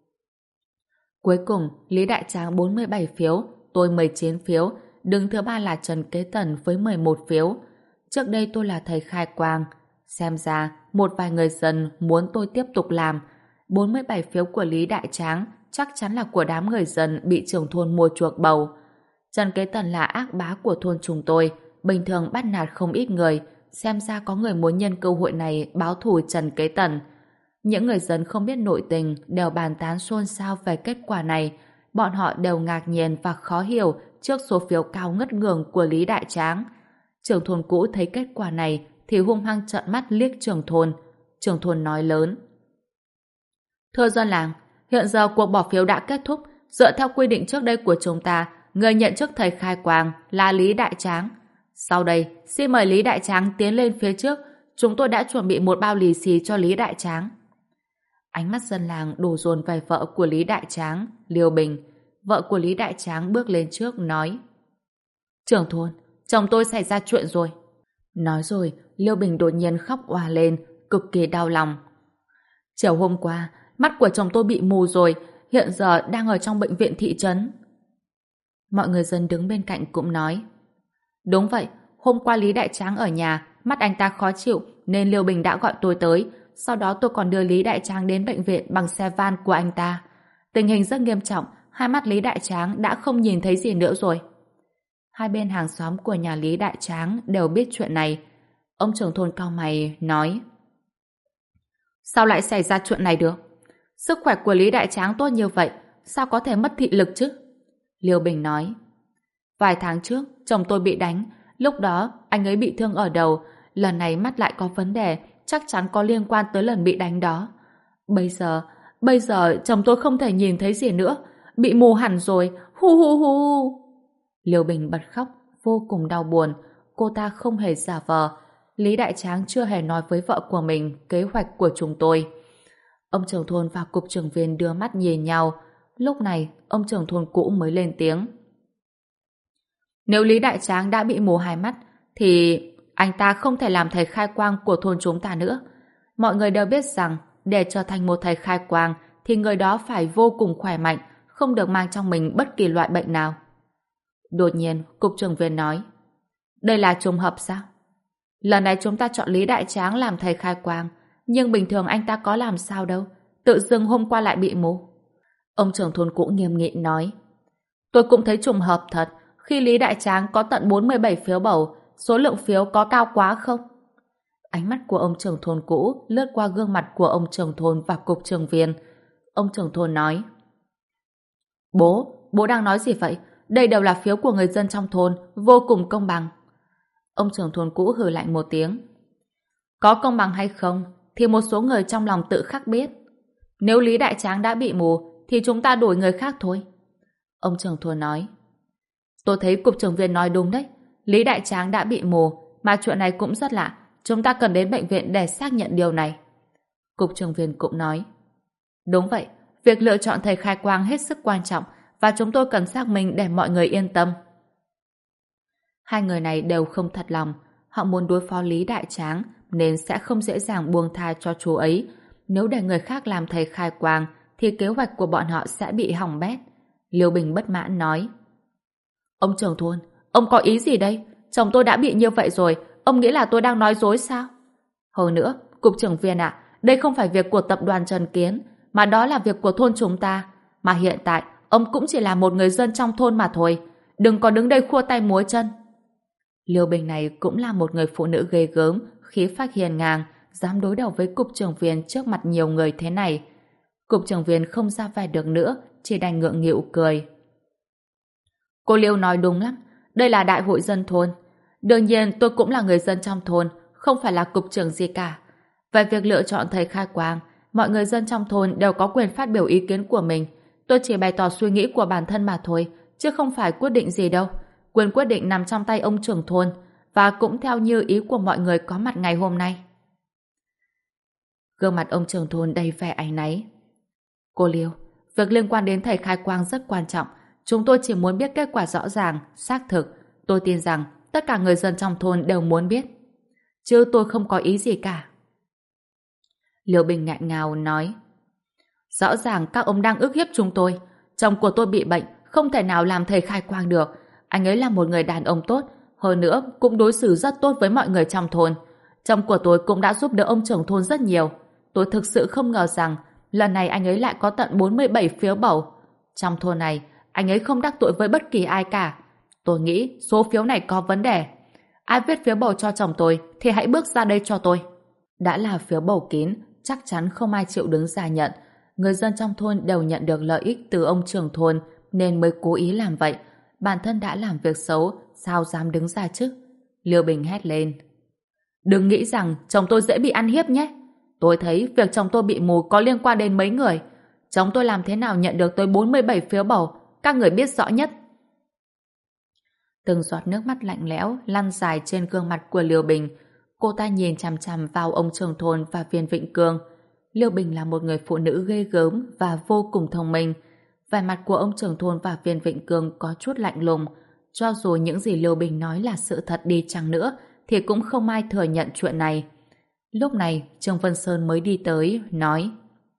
Cuối cùng, Lý Đại Tráng 47 phiếu, tôi 19 phiếu, đứng thứ ba là Trần Kế Tần với 11 phiếu. Trước đây tôi là thầy khai quang. Xem ra, một vài người dân muốn tôi tiếp tục làm. 47 phiếu của Lý Đại Tráng chắc chắn là của đám người dân bị trưởng thôn mua chuộc bầu. Trần Kế Tần là ác bá của thôn chúng tôi, bình thường bắt nạt không ít người. Xem ra có người muốn nhân cơ hội này báo thù Trần Kế Tần. Những người dân không biết nội tình đều bàn tán xôn xao về kết quả này. Bọn họ đều ngạc nhiên và khó hiểu trước số phiếu cao ngất ngường của Lý Đại Tráng. Trưởng thôn cũ thấy kết quả này thì hung hăng trợn mắt liếc trưởng thôn. Trưởng thôn nói lớn: Thưa dân làng, hiện giờ cuộc bỏ phiếu đã kết thúc. Dựa theo quy định trước đây của chúng ta, người nhận chức thầy khai quang là Lý Đại Tráng. Sau đây, xin mời Lý Đại Tráng tiến lên phía trước. Chúng tôi đã chuẩn bị một bao lì xì cho Lý Đại Tráng. Ánh mắt dân làng đổ dồn về vợ của Lý Đại Tráng, Liêu Bình. Vợ của Lý Đại Tráng bước lên trước nói: Trưởng thôn, chồng tôi xảy ra chuyện rồi. Nói rồi, Liêu Bình đột nhiên khóc òa lên, cực kỳ đau lòng. Chiều hôm qua, mắt của chồng tôi bị mù rồi, hiện giờ đang ở trong bệnh viện thị trấn. Mọi người dân đứng bên cạnh cũng nói. Đúng vậy, hôm qua Lý Đại Tráng ở nhà, mắt anh ta khó chịu nên Liêu Bình đã gọi tôi tới. Sau đó tôi còn đưa Lý Đại Tráng đến bệnh viện bằng xe van của anh ta. Tình hình rất nghiêm trọng, hai mắt Lý Đại Tráng đã không nhìn thấy gì nữa rồi. Hai bên hàng xóm của nhà Lý Đại Tráng đều biết chuyện này. Ông trưởng thôn cau mày nói: Sao lại xảy ra chuyện này được? Sức khỏe của Lý Đại Tráng tốt như vậy, sao có thể mất thị lực chứ? Liêu Bình nói: Vài tháng trước, chồng tôi bị đánh, lúc đó anh ấy bị thương ở đầu, lần này mắt lại có vấn đề, chắc chắn có liên quan tới lần bị đánh đó. Bây giờ chồng tôi không thể nhìn thấy gì nữa, bị mù hẳn rồi, hu hu hu. Liêu Bình bật khóc, vô cùng đau buồn, cô ta không hề giả vờ. Lý Đại Tráng chưa hề nói với vợ của mình kế hoạch của chúng tôi. Ông trưởng thôn và cục trưởng viên đưa mắt nhìn nhau. Lúc này, ông trưởng thôn cũ mới lên tiếng. Nếu Lý Đại Tráng đã bị mù hai mắt, thì anh ta không thể làm thầy khai quang của thôn chúng ta nữa. Mọi người đều biết rằng, để trở thành một thầy khai quang, thì người đó phải vô cùng khỏe mạnh, không được mang trong mình bất kỳ loại bệnh nào. Đột nhiên, cục trưởng viên nói, đây là trùng hợp sao? Lần này chúng ta chọn Lý Đại Tráng làm thầy khai quang, nhưng bình thường anh ta có làm sao đâu, tự dưng hôm qua lại bị mù. Ông trưởng thôn cũ nghiêm nghị nói, tôi cũng thấy trùng hợp thật, khi Lý Đại Tráng có tận 47 phiếu bầu, số lượng phiếu có cao quá không? Ánh mắt của ông trưởng thôn cũ lướt qua gương mặt của ông trưởng thôn và cục trưởng viên. Ông trưởng thôn nói, bố đang nói gì vậy? Đây đều là phiếu của người dân trong thôn, vô cùng công bằng. Ông trưởng thôn cũ hừ lạnh một tiếng. Có công bằng hay không, thì một số người trong lòng tự khắc biết. Nếu Lý Đại Tráng đã bị mù, thì chúng ta đổi người khác thôi. Ông trưởng thôn nói, tôi thấy cục trưởng viên nói đúng đấy. Lý Đại Tráng đã bị mù, mà chuyện này cũng rất lạ. Chúng ta cần đến bệnh viện để xác nhận điều này. Cục trưởng viên cũng nói, đúng vậy, việc lựa chọn thầy khai quang hết sức quan trọng và chúng tôi cần xác minh để mọi người yên tâm. Hai người này đều không thật lòng. Họ muốn đối phó Lý Đại Tráng nên sẽ không dễ dàng buông tha cho chú ấy. Nếu để người khác làm thầy khai quang thì kế hoạch của bọn họ sẽ bị hỏng bét. Liêu Bình bất mãn nói, ông trưởng thôn, ông có ý gì đây? Chồng tôi đã bị như vậy rồi, ông nghĩ là tôi đang nói dối sao? Hơn nữa, cục trưởng viên ạ, đây không phải việc của tập đoàn Trần Kiến, mà đó là việc của thôn chúng ta. Mà hiện tại, ông cũng chỉ là một người dân trong thôn mà thôi. Đừng có đứng đây khua tay múa chân. Liêu Bình này cũng là một người phụ nữ ghê gớm, khí phách hiền ngang, dám đối đầu với cục trưởng viên trước mặt nhiều người thế này. Cục trưởng viên không ra vẻ được nữa, chỉ đành ngượng nghịu cười. Cô Liêu nói đúng lắm, đây là đại hội dân thôn. Đương nhiên tôi cũng là người dân trong thôn, không phải là cục trưởng gì cả. Về việc lựa chọn thầy khai quang, mọi người dân trong thôn đều có quyền phát biểu ý kiến của mình. Tôi chỉ bày tỏ suy nghĩ của bản thân mà thôi, chứ không phải quyết định gì đâu. Quyền quyết định nằm trong tay ông trưởng thôn, và cũng theo như ý của mọi người có mặt ngày hôm nay. Gương mặt ông trưởng thôn đầy vẻ áy náy. Cô Liêu, việc liên quan đến thầy khai quang rất quan trọng. Chúng tôi chỉ muốn biết kết quả rõ ràng, xác thực. Tôi tin rằng tất cả người dân trong thôn đều muốn biết. Chứ tôi không có ý gì cả. Liêu Bình ngại ngào nói, rõ ràng các ông đang ức hiếp chúng tôi. Chồng của tôi bị bệnh, không thể nào làm thầy khai quang được. Anh ấy là một người đàn ông tốt, hơn nữa cũng đối xử rất tốt với mọi người trong thôn. Chồng của tôi cũng đã giúp đỡ ông trưởng thôn rất nhiều. Tôi thực sự không ngờ rằng lần này anh ấy lại có tận 47 phiếu bầu. Trong thôn này, anh ấy không đắc tội với bất kỳ ai cả. Tôi nghĩ số phiếu này có vấn đề. Ai viết phiếu bầu cho chồng tôi thì hãy bước ra đây cho tôi. Đã là phiếu bầu kín, chắc chắn không ai chịu đứng ra nhận. Người dân trong thôn đều nhận được lợi ích từ ông trưởng thôn nên mới cố ý làm vậy. Bản thân đã làm việc xấu, sao dám đứng ra chứ? Liêu Bình hét lên. Đừng nghĩ rằng chồng tôi dễ bị ăn hiếp nhé. Tôi thấy việc chồng tôi bị mù có liên quan đến mấy người. Chồng tôi làm thế nào nhận được tới 47 phiếu bầu, các người biết rõ nhất. Từng giọt nước mắt lạnh lẽo lăn dài trên gương mặt của Liêu Bình. Cô ta nhìn chằm chằm vào ông trưởng thôn và Viên Vịnh Cương. Liêu Bình là một người phụ nữ ghê gớm và vô cùng thông minh. Vẻ mặt của ông trưởng thôn và Viên Vịnh Cương có chút lạnh lùng. Cho dù những gì Lưu Bình nói là sự thật đi chăng nữa, thì cũng không ai thừa nhận chuyện này. Lúc này, Trương Vân Sơn mới đi tới, nói: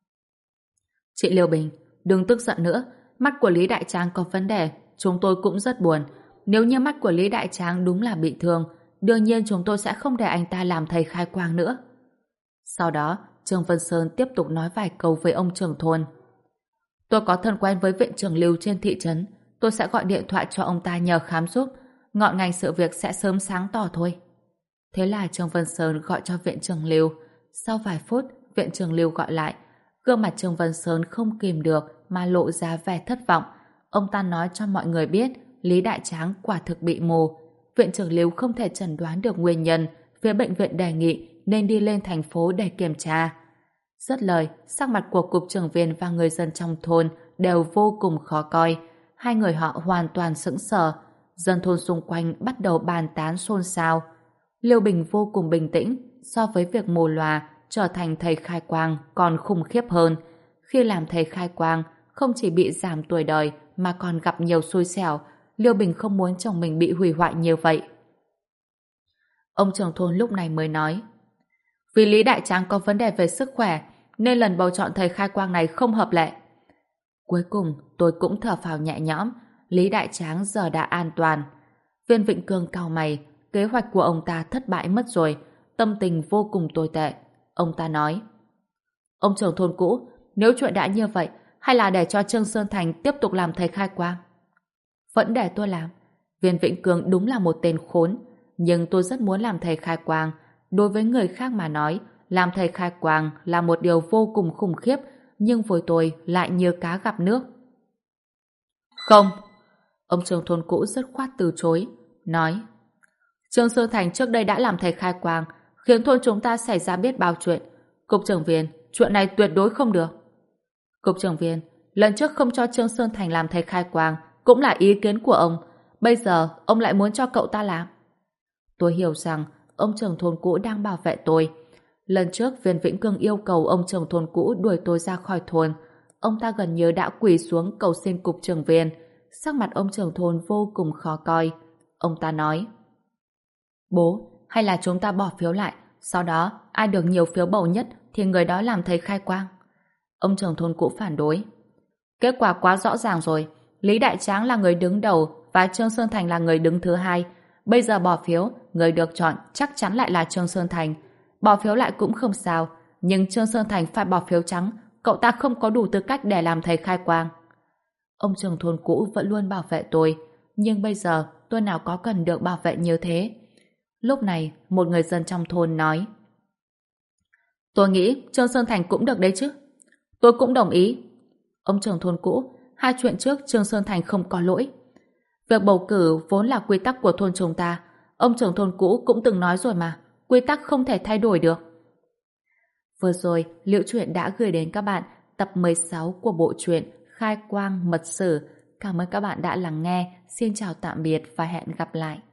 Chị Lưu Bình, đừng tức giận nữa. Mắt của Lý Đại Tráng có vấn đề, chúng tôi cũng rất buồn. Nếu như mắt của Lý Đại Tráng đúng là bị thương, đương nhiên chúng tôi sẽ không để anh ta làm thầy khai quang nữa. Sau đó, Trương Vân Sơn tiếp tục nói vài câu với ông trưởng thôn. Tôi có thân quen với viện trưởng Lưu trên thị trấn. Tôi sẽ gọi điện thoại cho ông ta nhờ khám giúp. Ngọn ngành sự việc sẽ sớm sáng tỏ thôi. Thế là Trương Vân Sơn gọi cho viện trưởng Lưu. Sau vài phút, viện trưởng Lưu gọi lại. Gương mặt Trương Vân Sơn không kìm được mà lộ ra vẻ thất vọng. Ông ta nói cho mọi người biết Lý Đại Tráng quả thực bị mù. Viện trưởng Lưu không thể chẩn đoán được nguyên nhân. Phía bệnh viện đề nghị nên đi lên thành phố để kiểm tra. Dứt lời, sắc mặt của cục trưởng viên và người dân trong thôn đều vô cùng khó coi. Hai người họ hoàn toàn sững sờ. Dân thôn xung quanh bắt đầu bàn tán xôn xao. Liêu Bình vô cùng bình tĩnh, so với việc mù lòa trở thành thầy khai quang còn khủng khiếp hơn. Khi làm thầy khai quang, không chỉ bị giảm tuổi đời mà còn gặp nhiều xui xẻo. Liêu Bình không muốn chồng mình bị hủy hoại như vậy. Ông trưởng thôn lúc này mới nói: Vì Lý Đại Tráng có vấn đề về sức khỏe nên lần bầu chọn thầy khai quang này không hợp lệ. Cuối cùng tôi cũng thở phào nhẹ nhõm. Lý Đại Tráng giờ đã an toàn. Viên Vịnh Cương cau mày. Kế hoạch của ông ta thất bại mất rồi. Tâm tình vô cùng tồi tệ. Ông ta nói: Ông trưởng thôn cũ, nếu chuyện đã như vậy, hay là để cho Trương Sơn Thành tiếp tục làm thầy khai quang? Vẫn để tôi làm. Viên Vịnh Cương đúng là một tên khốn. Nhưng tôi rất muốn làm thầy khai quang. Đối với người khác mà nói, làm thầy khai quang là một điều vô cùng khủng khiếp, nhưng với tôi lại như cá gặp nước. Không. Ông trưởng thôn cũ dứt khoát từ chối, nói: Trương Sơn Thành trước đây đã làm thầy khai quang, khiến thôn chúng ta xảy ra biết bao chuyện. Cục trưởng viên, chuyện này tuyệt đối không được. Cục trưởng viên, lần trước không cho Trương Sơn Thành làm thầy khai quang cũng là ý kiến của ông. Bây giờ ông lại muốn cho cậu ta làm. Tôi hiểu rằng ông trưởng thôn cũ đang bảo vệ tôi. Lần trước Viên Vĩnh Cương yêu cầu ông trưởng thôn cũ đuổi tôi ra khỏi thôn. Ông ta gần như đã quỳ xuống cầu xin cục trưởng viên. Sắc mặt ông trưởng thôn vô cùng khó coi. Ông ta nói: Bố, hay là chúng ta bỏ phiếu lại, sau đó ai được nhiều phiếu bầu nhất thì người đó làm thầy khai quang. Ông trưởng thôn cũ phản đối: Kết quả quá rõ ràng rồi. Lý Đại Tráng là người đứng đầu và Trương Sơn Thành là người đứng thứ hai. Bây giờ bỏ phiếu, người được chọn chắc chắn lại là Trương Sơn Thành. Bỏ phiếu lại cũng không sao, nhưng Trương Sơn Thành phải bỏ phiếu trắng. Cậu ta không có đủ tư cách để làm thầy khai quang. Ông trưởng thôn cũ vẫn luôn bảo vệ tôi, nhưng bây giờ tôi nào có cần được bảo vệ như thế. Lúc này, một người dân trong thôn nói: Tôi nghĩ Trương Sơn Thành cũng được đấy chứ. Tôi cũng đồng ý. Ông trưởng thôn cũ: Hai chuyện trước Trương Sơn Thành không có lỗi. Việc bầu cử vốn là quy tắc của thôn chúng ta. Ông trưởng thôn cũ cũng từng nói rồi mà, quy tắc không thể thay đổi được. Vừa rồi, Liễu Chuyện đã gửi đến các bạn tập 16 của bộ truyện Khai Quang Mật Sử. Cảm ơn các bạn đã lắng nghe. Xin chào tạm biệt và hẹn gặp lại.